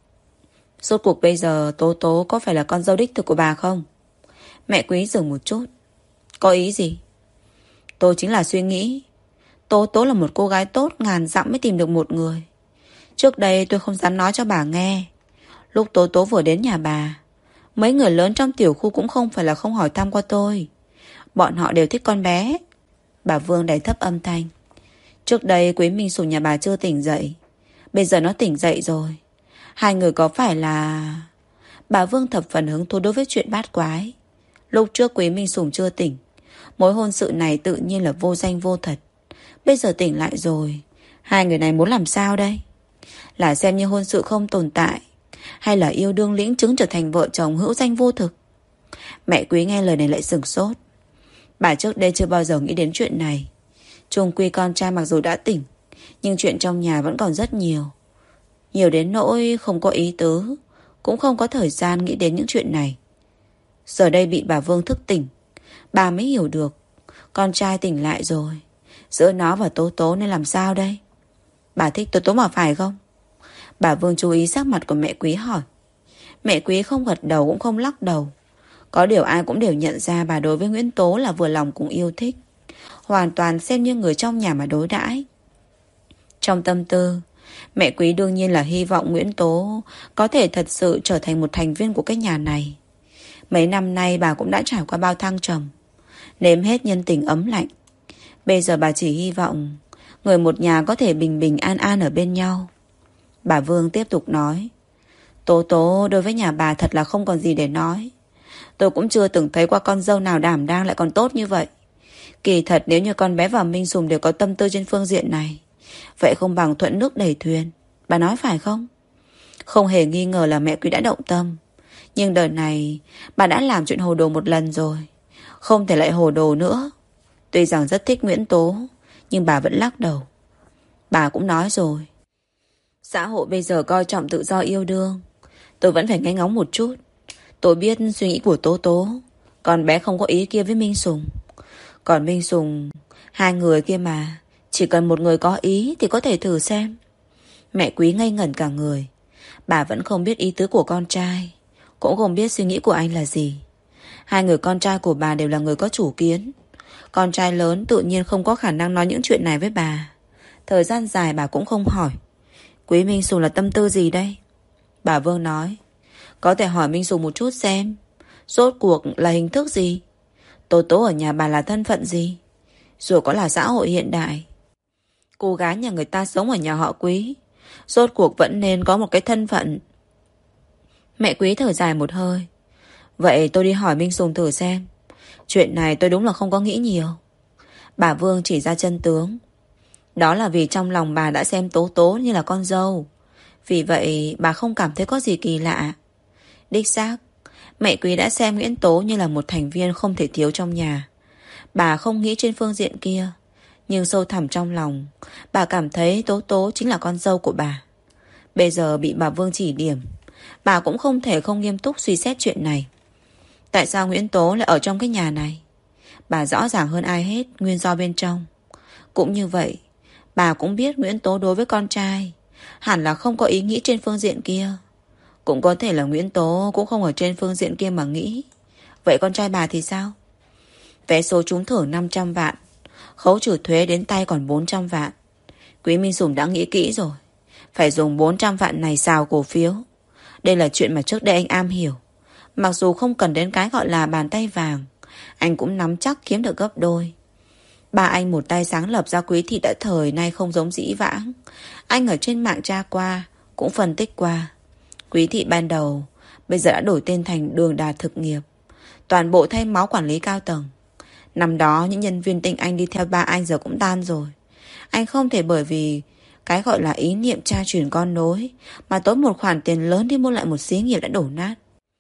rốt cuộc bây giờ Tố Tố có phải là con dâu đích thực của bà không? Mẹ Quý dừng một chút. Có ý gì? Tôi chính là suy nghĩ Tố Tố là một cô gái tốt, ngàn dặm mới tìm được một người. Trước đây tôi không dám nói cho bà nghe. Lúc Tố Tố vừa đến nhà bà, mấy người lớn trong tiểu khu cũng không phải là không hỏi thăm qua tôi. Bọn họ đều thích con bé. Bà Vương đẩy thấp âm thanh. Trước đây Quý Minh Sùng nhà bà chưa tỉnh dậy, bây giờ nó tỉnh dậy rồi. Hai người có phải là... Bà Vương thập phần hứng thú đối với chuyện bát quái. Lúc trước Quý Minh Sùng chưa tỉnh, mối hôn sự này tự nhiên là vô danh vô thật. Bây giờ tỉnh lại rồi, hai người này muốn làm sao đây? Là xem như hôn sự không tồn tại, hay là yêu đương lĩnh chứng trở thành vợ chồng hữu danh vô thực? Mẹ Quý nghe lời này lại sửng sốt. Bà trước đây chưa bao giờ nghĩ đến chuyện này. Chung quy con trai mặc dù đã tỉnh, nhưng chuyện trong nhà vẫn còn rất nhiều. Nhiều đến nỗi không có ý tứ, cũng không có thời gian nghĩ đến những chuyện này. Giờ đây bị bà Vương thức tỉnh, bà mới hiểu được con trai tỉnh lại rồi, giữa nó và Tố Tố nên làm sao đây? Bà thích Tố Tố mà phải không? Bà Vương chú ý sắc mặt của mẹ Quý hỏi. Mẹ Quý không gật đầu cũng không lắc đầu. Có điều ai cũng đều nhận ra bà đối với Nguyễn Tố là vừa lòng cũng yêu thích, hoàn toàn xem như người trong nhà mà đối đãi. Trong tâm tư, mẹ Quý đương nhiên là hy vọng Nguyễn Tố có thể thật sự trở thành một thành viên của cái nhà này. Mấy năm nay bà cũng đã trải qua bao thăng trầm, nếm hết nhân tình ấm lạnh. Bây giờ bà chỉ hy vọng người một nhà có thể bình bình an an ở bên nhau. Bà Vương tiếp tục nói, Tố Tố đối với nhà bà thật là không còn gì để nói. Tôi cũng chưa từng thấy qua con dâu nào đảm đang lại còn tốt như vậy. Kỳ thật nếu như con bé và Minh Sùng đều có tâm tư trên phương diện này, vậy không bằng thuận nước đẩy thuyền. Bà nói phải không? Không hề nghi ngờ là mẹ Quý đã động tâm, nhưng đời này bà đã làm chuyện hồ đồ một lần rồi, không thể lại hồ đồ nữa. Tuy rằng rất thích Nguyễn Tố, nhưng bà vẫn lắc đầu. Bà cũng nói rồi, xã hội bây giờ coi trọng tự do yêu đương. Tôi vẫn phải nghe ngóng một chút. Tôi biết suy nghĩ của Tố Tố, con bé không có ý kia với Minh Sùng. Còn Minh Sùng, hai người kia mà, chỉ cần một người có ý thì có thể thử xem. Mẹ Quý ngây ngẩn cả người. Bà vẫn không biết ý tứ của con trai, cũng không biết suy nghĩ của anh là gì. Hai người con trai của bà đều là người có chủ kiến. Con trai lớn tự nhiên không có khả năng nói những chuyện này với bà. Thời gian dài bà cũng không hỏi. Quý Minh Sùng là tâm tư gì đây? Bà Vương nói, có thể hỏi Minh Sùng một chút xem, rốt cuộc là hình thức gì? Tố Tố ở nhà bà là thân phận gì? Dù có là xã hội hiện đại, cô gái nhà người ta sống ở nhà họ Quý, rốt cuộc vẫn nên có một cái thân phận. Mẹ Quý thở dài một hơi. Vậy tôi đi hỏi Minh Sùng thử xem. Chuyện này tôi đúng là không có nghĩ nhiều. Bà Vương chỉ ra chân tướng. Đó là vì trong lòng bà đã xem Tố Tố như là con dâu. Vì vậy bà không cảm thấy có gì kỳ lạ. Đích xác, mẹ Quý đã xem Nguyễn Tố như là một thành viên không thể thiếu trong nhà. Bà không nghĩ trên phương diện kia, nhưng sâu thẳm trong lòng, bà cảm thấy Tố Tố chính là con dâu của bà. Bây giờ bị bà Vương chỉ điểm, bà cũng không thể không nghiêm túc suy xét chuyện này. Tại sao Nguyễn Tố lại ở trong cái nhà này? Bà rõ ràng hơn ai hết nguyên do bên trong. Cũng như vậy, bà cũng biết Nguyễn Tố đối với con trai hẳn là không có ý nghĩ trên phương diện kia. Cũng có thể là Nguyễn Tố cũng không ở trên phương diện kia mà nghĩ. Vậy con trai bà thì sao? Vé số trúng thưởng 500 vạn, khấu trừ thuế đến tay còn 400 vạn. Quý Minh Sủng đã nghĩ kỹ rồi, phải dùng 400 vạn này xào cổ phiếu. Đây là chuyện mà trước đây anh am hiểu. Mặc dù không cần đến cái gọi là bàn tay vàng, anh cũng nắm chắc kiếm được gấp đôi. Ba anh một tay sáng lập ra Quý Thị đã thời nay không giống dĩ vãng. Anh ở trên mạng tra qua, cũng phân tích qua. Quý Thị ban đầu bây giờ đã đổi tên thành Đường Đạt Thực Nghiệp, toàn bộ thay máu quản lý cao tầng. Năm đó những nhân viên tinh anh đi theo ba anh giờ cũng tan rồi. Anh không thể bởi vì cái gọi là ý niệm tra truyền con nối mà tốn một khoản tiền lớn đi mua lại một xí nghiệp đã đổ nát.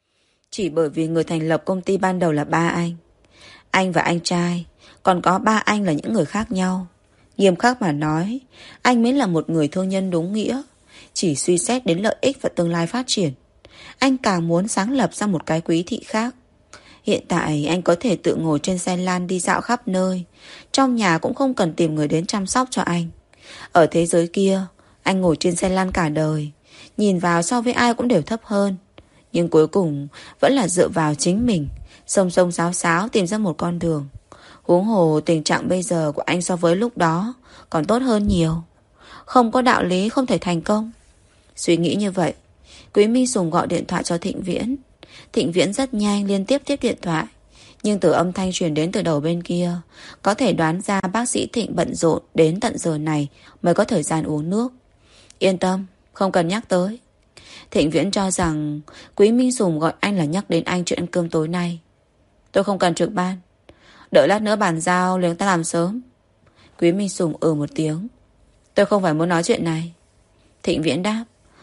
Chỉ bởi vì người thành lập công ty ban đầu là ba anh. Anh và anh trai, còn có ba anh là những người khác nhau. Nghiêm khắc mà nói, anh mới là một người thương nhân đúng nghĩa, chỉ suy xét đến lợi ích và tương lai phát triển. Anh càng muốn sáng lập ra một cái Quý Thị khác. Hiện tại anh có thể tự ngồi trên xe lan đi dạo khắp nơi. Trong nhà cũng không cần tìm người đến chăm sóc cho anh. Ở thế giới kia, anh ngồi trên xe lan cả đời, nhìn vào so với ai cũng đều thấp hơn. Nhưng cuối cùng vẫn là dựa vào chính mình, xông xông xáo xáo tìm ra một con đường. Huống hồ tình trạng bây giờ của anh so với lúc đó còn tốt hơn nhiều. Không có đạo lý không thể thành công. Suy nghĩ như vậy, Quý Minh Sủng gọi điện thoại cho Thịnh Viễn. Thịnh Viễn rất nhanh liên tiếp tiếp điện thoại, nhưng từ âm thanh truyền đến từ đầu bên kia, có thể đoán ra bác sĩ Thịnh bận rộn đến tận giờ này mới có thời gian uống nước. Yên tâm, không cần nhắc tới. Thịnh Viễn cho rằng Quý Minh Sủng gọi anh là nhắc đến anh chuyện ăn cơm tối nay. Tôi không cần trực ban, đợi lát nữa bàn giao liền ta làm sớm. Quý Minh Sủng một tiếng. Tôi không phải muốn nói chuyện này. Thịnh Viễn đáp.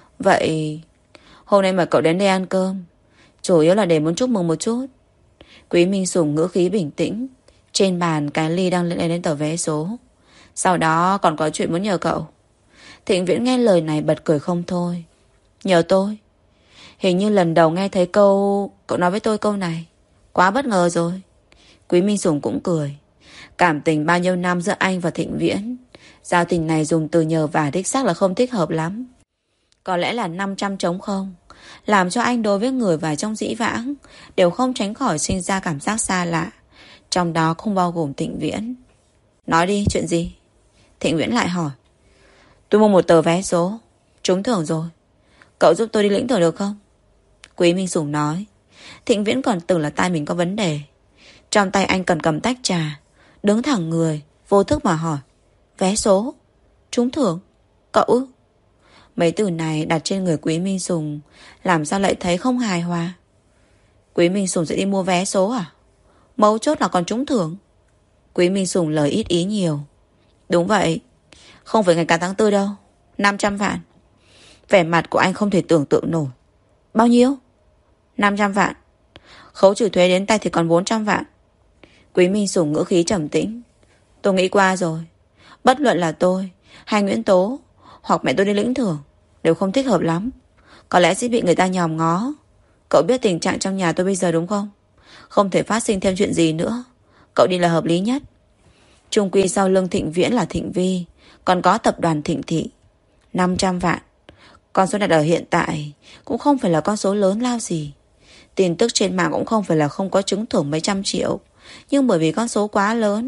Vậy hôm nay mời cậu đến đây ăn cơm, chủ yếu là để muốn chúc mừng một chút. Quý Minh Sủng ngữ khí bình tĩnh. Trên bàn cái ly đang lên tờ vé số. Sau đó còn có chuyện muốn nhờ cậu. Thịnh Viễn nghe lời này bật cười không thôi. Nhờ tôi? Hình như lần đầu nghe thấy cậu nói với tôi câu này. Quá bất ngờ rồi. Quý Minh Sủng cũng cười. Cảm tình bao nhiêu năm giữa anh và Thịnh Viễn, giao tình này dùng từ nhờ vả đích xác là không thích hợp lắm. Có lẽ là 500 trống không, làm cho anh đối với người và trong dĩ vãng đều không tránh khỏi sinh ra cảm giác xa lạ. Trong đó không bao gồm Thịnh Viễn. Nói đi, chuyện gì? Thịnh Viễn lại hỏi. Tôi mua một tờ vé số, trúng thưởng rồi. Cậu giúp tôi đi lĩnh thưởng được không? Quý Minh Sủng nói. Thịnh Viễn còn tưởng là tai mình có vấn đề. Trong tay anh cần cầm tách trà, đứng thẳng người, vô thức mà hỏi. Vé số? Trúng thưởng? Cậu ư? Mấy từ này đặt trên người Quý Minh Sủng làm sao lại thấy không hài hòa. Quý Minh Sủng sẽ đi mua vé số à? Mấu chốt là còn trúng thưởng. Quý Minh Sủng lời ít ý nhiều. Đúng vậy, không phải ngày cả tháng 4 đâu. 500 vạn. Vẻ mặt của anh không thể tưởng tượng nổi. Bao nhiêu? 500 vạn. Khấu trừ thuế đến tay thì còn 400 vạn. Quý Minh Sủng ngữ khí trầm tĩnh. Tôi nghĩ qua rồi. Bất luận là tôi hay Nguyễn Tố hoặc mẹ tôi đi lĩnh thưởng đều không thích hợp lắm. Có lẽ sẽ bị người ta nhòm ngó. Cậu biết tình trạng trong nhà tôi bây giờ đúng không? Không thể phát sinh thêm chuyện gì nữa. Cậu đi là hợp lý nhất. Chung quy sau lưng Thịnh Viễn là Thịnh Vi, còn có tập đoàn Thịnh Thị. 500 vạn. Con số đặt ở hiện tại cũng không phải là con số lớn lao gì. Tin tức trên mạng cũng không phải là không có trúng thưởng mấy trăm triệu, nhưng bởi vì con số quá lớn,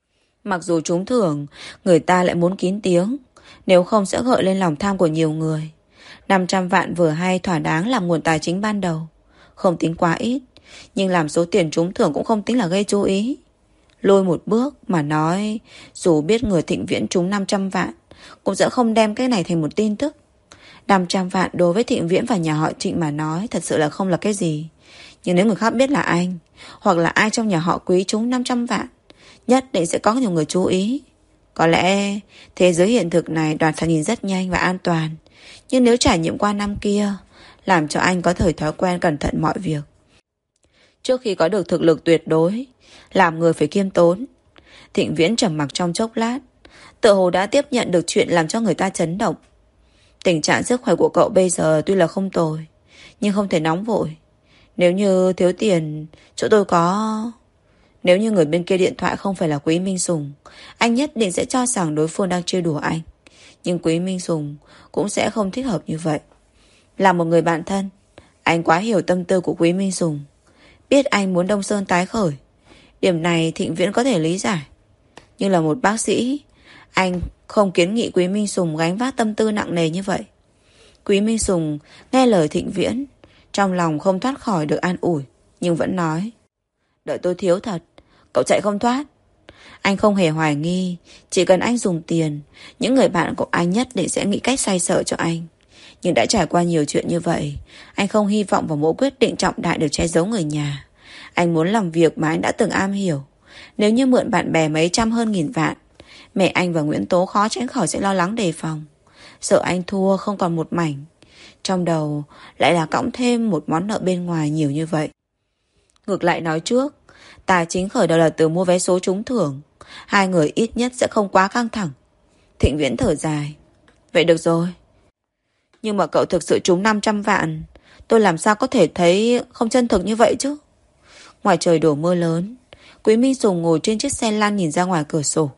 mặc dù trúng thưởng, người ta lại muốn kín tiếng, nếu không sẽ gợi lên lòng tham của nhiều người. 500 vạn vừa hay thỏa đáng làm nguồn tài chính ban đầu, không tính quá ít, nhưng làm số tiền trúng thưởng cũng không tính là gây chú ý. Lùi một bước mà nói, dù biết người Thịnh Viễn trúng 500 vạn, cũng sẽ không đem cái này thành một tin tức. 500 vạn đối với Thịnh Viễn và nhà họ Trịnh mà nói thật sự là không là cái gì. Nhưng nếu người khác biết là anh, hoặc là ai trong nhà họ Quý trúng 500 vạn, nhất định sẽ có nhiều người chú ý. Có lẽ thế giới hiện thực này đoạt thoạt nhìn rất nhanh và an toàn, nhưng nếu trải nghiệm qua năm kia làm cho anh có thời thói quen cẩn thận mọi việc. Trước khi có được thực lực tuyệt đối, làm người phải khiêm tốn. Thịnh Viễn trầm mặc trong chốc lát, tựa hồ đã tiếp nhận được chuyện làm cho người ta chấn động. Tình trạng sức khỏe của cậu bây giờ tuy là không tồi, nhưng không thể nóng vội. Nếu như thiếu tiền, chỗ tôi có... Nếu như người bên kia điện thoại không phải là Quý Minh Sùng, anh nhất định sẽ cho rằng đối phương đang trêu đùa anh. Nhưng Quý Minh Sùng cũng sẽ không thích hợp như vậy. Là một người bạn thân, anh quá hiểu tâm tư của Quý Minh Sùng, biết anh muốn Đông Sơn tái khởi. Điểm này Thịnh Viễn có thể lý giải. Nhưng là một bác sĩ, anh không kiến nghị Quý Minh Sùng gánh vác tâm tư nặng nề như vậy. Quý Minh Sùng nghe lời Thịnh Viễn, trong lòng không thoát khỏi được an ủi, nhưng vẫn nói: đợi tôi thiếu thật, cậu chạy không thoát. Anh không hề hoài nghi, chỉ cần anh dùng tiền, những người bạn của anh nhất định sẽ nghĩ cách xoay sở cho anh. Nhưng đã trải qua nhiều chuyện như vậy, anh không hy vọng vào mỗi quyết định trọng đại được che giấu người nhà. Anh muốn làm việc mà anh đã từng am hiểu. Nếu như mượn bạn bè mấy trăm hơn nghìn vạn, mẹ anh và Nguyễn Tố khó tránh khỏi sẽ lo lắng đề phòng, sợ anh thua không còn một mảnh. Trong đầu lại là cõng thêm một món nợ bên ngoài nhiều như vậy. Ngược lại nói trước, tài chính khởi đầu là từ mua vé số trúng thưởng. Hai người ít nhất sẽ không quá căng thẳng. Thịnh Viễn thở dài: vậy được rồi. Nhưng mà cậu thực sự trúng 500 vạn, tôi làm sao có thể thấy không chân thực như vậy chứ? Ngoài trời đổ mưa lớn, Quý Minh Sùng ngồi trên chiếc xe lăn nhìn ra ngoài cửa sổ.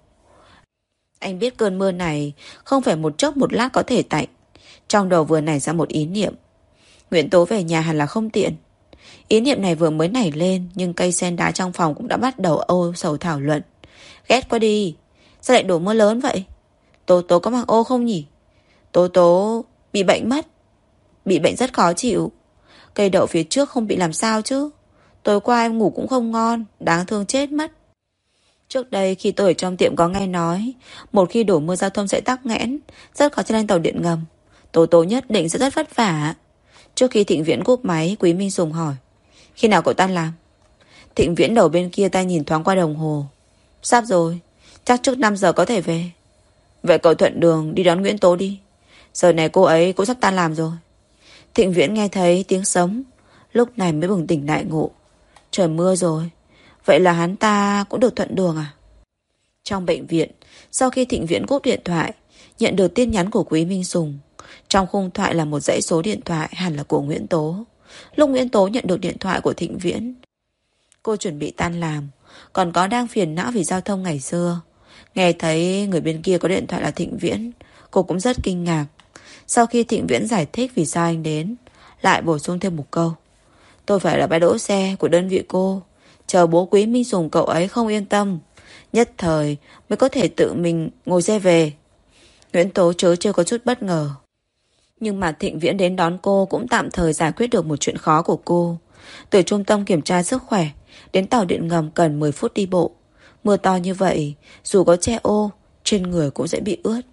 Anh biết cơn mưa này không phải một chốc một lát có thể tạnh. Trong đầu vừa nảy ra một ý niệm: Nguyễn Tố về nhà hẳn là không tiện. Ý niệm này vừa mới nảy lên, nhưng cây sen đá trong phòng cũng đã bắt đầu âu sầu thảo luận. Ghét quá đi, sao lại đổ mưa lớn vậy? Tố Tố có mang ô không nhỉ? Tố Tố bị bệnh mất. Bị bệnh rất khó chịu. Cây đậu phía trước không bị làm sao chứ? Tối qua em ngủ cũng không ngon, đáng thương chết mất. Trước đây khi tôi ở trong tiệm có nghe nói, một khi đổ mưa giao thông sẽ tắc nghẽn, rất khó cho lên tàu điện ngầm. Tố Tố nhất định sẽ rất vất vả. Trước khi Thịnh Viễn cúp máy, Quý Minh Sùng hỏi: khi nào cậu tan làm? Thịnh Viễn đầu bên kia tay nhìn thoáng qua đồng hồ: sắp rồi, chắc trước 5 giờ có thể về. Vậy cậu thuận đường đi đón Nguyễn Tố đi. Giờ này cô ấy cũng sắp tan làm rồi. Thịnh Viễn nghe thấy tiếng sấm, lúc này mới bừng tỉnh đại ngộ. Trời mưa rồi, vậy là hắn ta cũng được thuận đường à? Trong bệnh viện, sau khi Thịnh Viễn cúp điện thoại, nhận được tin nhắn của Quý Minh Sùng. Trong khung thoại là một dãy số điện thoại hẳn là của Nguyễn Tố. Lúc Nguyễn Tố nhận được điện thoại của Thịnh Viễn, cô chuẩn bị tan làm, còn có đang phiền não vì giao thông ngày xưa. Nghe thấy người bên kia có điện thoại là Thịnh Viễn, cô cũng rất kinh ngạc. Sau khi Thịnh Viễn giải thích vì sao anh đến, lại bổ sung thêm một câu: tôi phải là bãi đỗ xe của đơn vị cô, chờ bố Quý Minh Sùng cậu ấy không yên tâm, nhất thời mới có thể tự mình ngồi xe về. Nguyễn Tố chớ chưa có chút bất ngờ. Nhưng mà Thịnh Viễn đến đón cô cũng tạm thời giải quyết được một chuyện khó của cô. Từ trung tâm kiểm tra sức khỏe đến tàu điện ngầm cần 10 phút đi bộ. Mưa to như vậy, dù có che ô, trên người cũng sẽ bị ướt.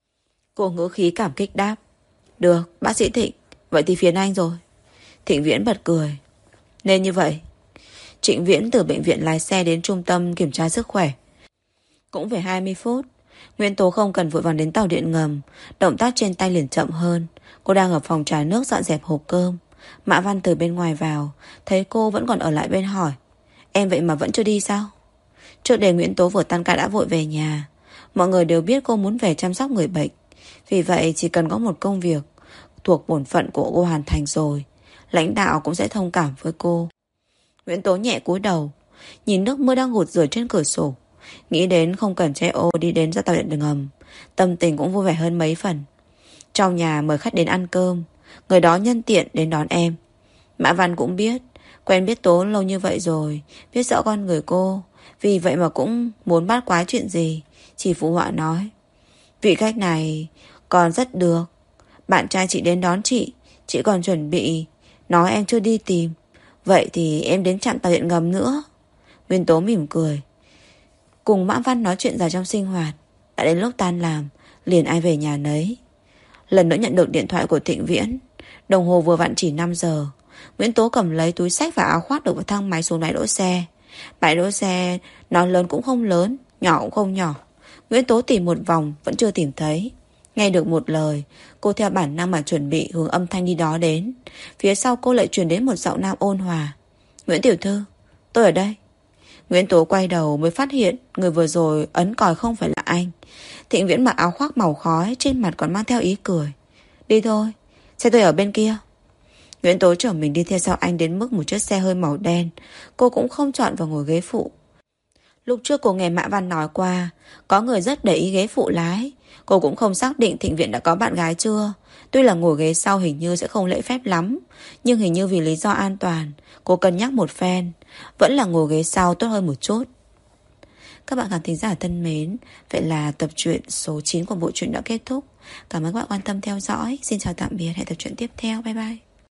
Cô ngữ khí cảm kích đáp: được, bác sĩ Thịnh, vậy thì phiền anh rồi. Thịnh Viễn bật cười: nên như vậy. Trịnh Viễn từ bệnh viện lái xe đến trung tâm kiểm tra sức khỏe cũng phải 20 phút. Nguyễn Tố không cần vội vàng đến tàu điện ngầm, động tác trên tay liền chậm hơn. Cô đang ở phòng trà nước dọn dẹp hộp cơm. Mã Văn từ bên ngoài vào, thấy cô vẫn còn ở lại bên hỏi: em vậy mà vẫn chưa đi sao? Trước đây Nguyễn Tố vừa tan ca đã vội về nhà. Mọi người đều biết cô muốn về chăm sóc người bệnh, vì vậy chỉ cần có một công việc thuộc bổn phận của cô hoàn thành rồi, lãnh đạo cũng sẽ thông cảm với cô. Nguyễn Tố nhẹ cúi đầu, nhìn nước mưa đang gột rửa trên cửa sổ, nghĩ đến không cần che ô đi đến ra tàu điện ngầm, tâm tình cũng vui vẻ hơn mấy phần. Trong nhà mời khách đến ăn cơm, người đó nhân tiện đến đón em. Mã Văn cũng biết, quen biết Tố lâu như vậy rồi, biết rõ con người cô, vì vậy mà cũng muốn bắt quái chuyện gì, chỉ phụ họa nói: vị khách này còn rất được. Bạn trai chị đến đón chị còn chuẩn bị nói em chưa đi tìm. Vậy thì em đến trạm tàu điện ngầm nữa. Nguyên Tố mỉm cười, cùng Mã Văn nói chuyện dài trong sinh hoạt. Đã đến lúc tan làm, liền ai về nhà nấy. Lần nữa nhận được điện thoại của Thịnh Viễn. Đồng hồ vừa vặn chỉ 5 giờ. Nguyễn Tố cầm lấy túi xách và áo khoác được vào thang máy xuống bãi đỗ xe. Bãi đỗ xe nó lớn cũng không lớn, nhỏ cũng không nhỏ. Nguyễn Tố tìm một vòng vẫn chưa tìm thấy. Nghe được một lời, cô theo bản năng mà chuẩn bị hướng âm thanh đi đó đến. Phía sau cô lại truyền đến một giọng nam ôn hòa. Nguyễn tiểu thư, tôi ở đây. Nguyễn Tố quay đầu mới phát hiện người vừa rồi ấn còi không phải là anh. Thịnh Viễn mặc áo khoác màu khói, trên mặt còn mang theo ý cười. Đi thôi, xe tôi ở bên kia. Nguyễn Tố chở mình đi theo sau anh đến mức một chiếc xe hơi màu đen. Cô cũng không chọn vào ngồi ghế phụ. Lúc trước cô nghe Mã Văn nói qua, có người rất để ý ghế phụ lái. Cô cũng không xác định Thịnh Viễn đã có bạn gái chưa. Tuy là ngồi ghế sau hình như sẽ không lễ phép lắm, nhưng hình như vì lý do an toàn, cô cân nhắc một phen, vẫn là ngồi ghế sau tốt hơn một chút. Các bạn khán thính giả thân mến, vậy là tập truyện số 9 của bộ truyện đã kết thúc. Cảm ơn các bạn quan tâm theo dõi. Xin chào tạm biệt, hẹn tập truyện tiếp theo. Bye bye.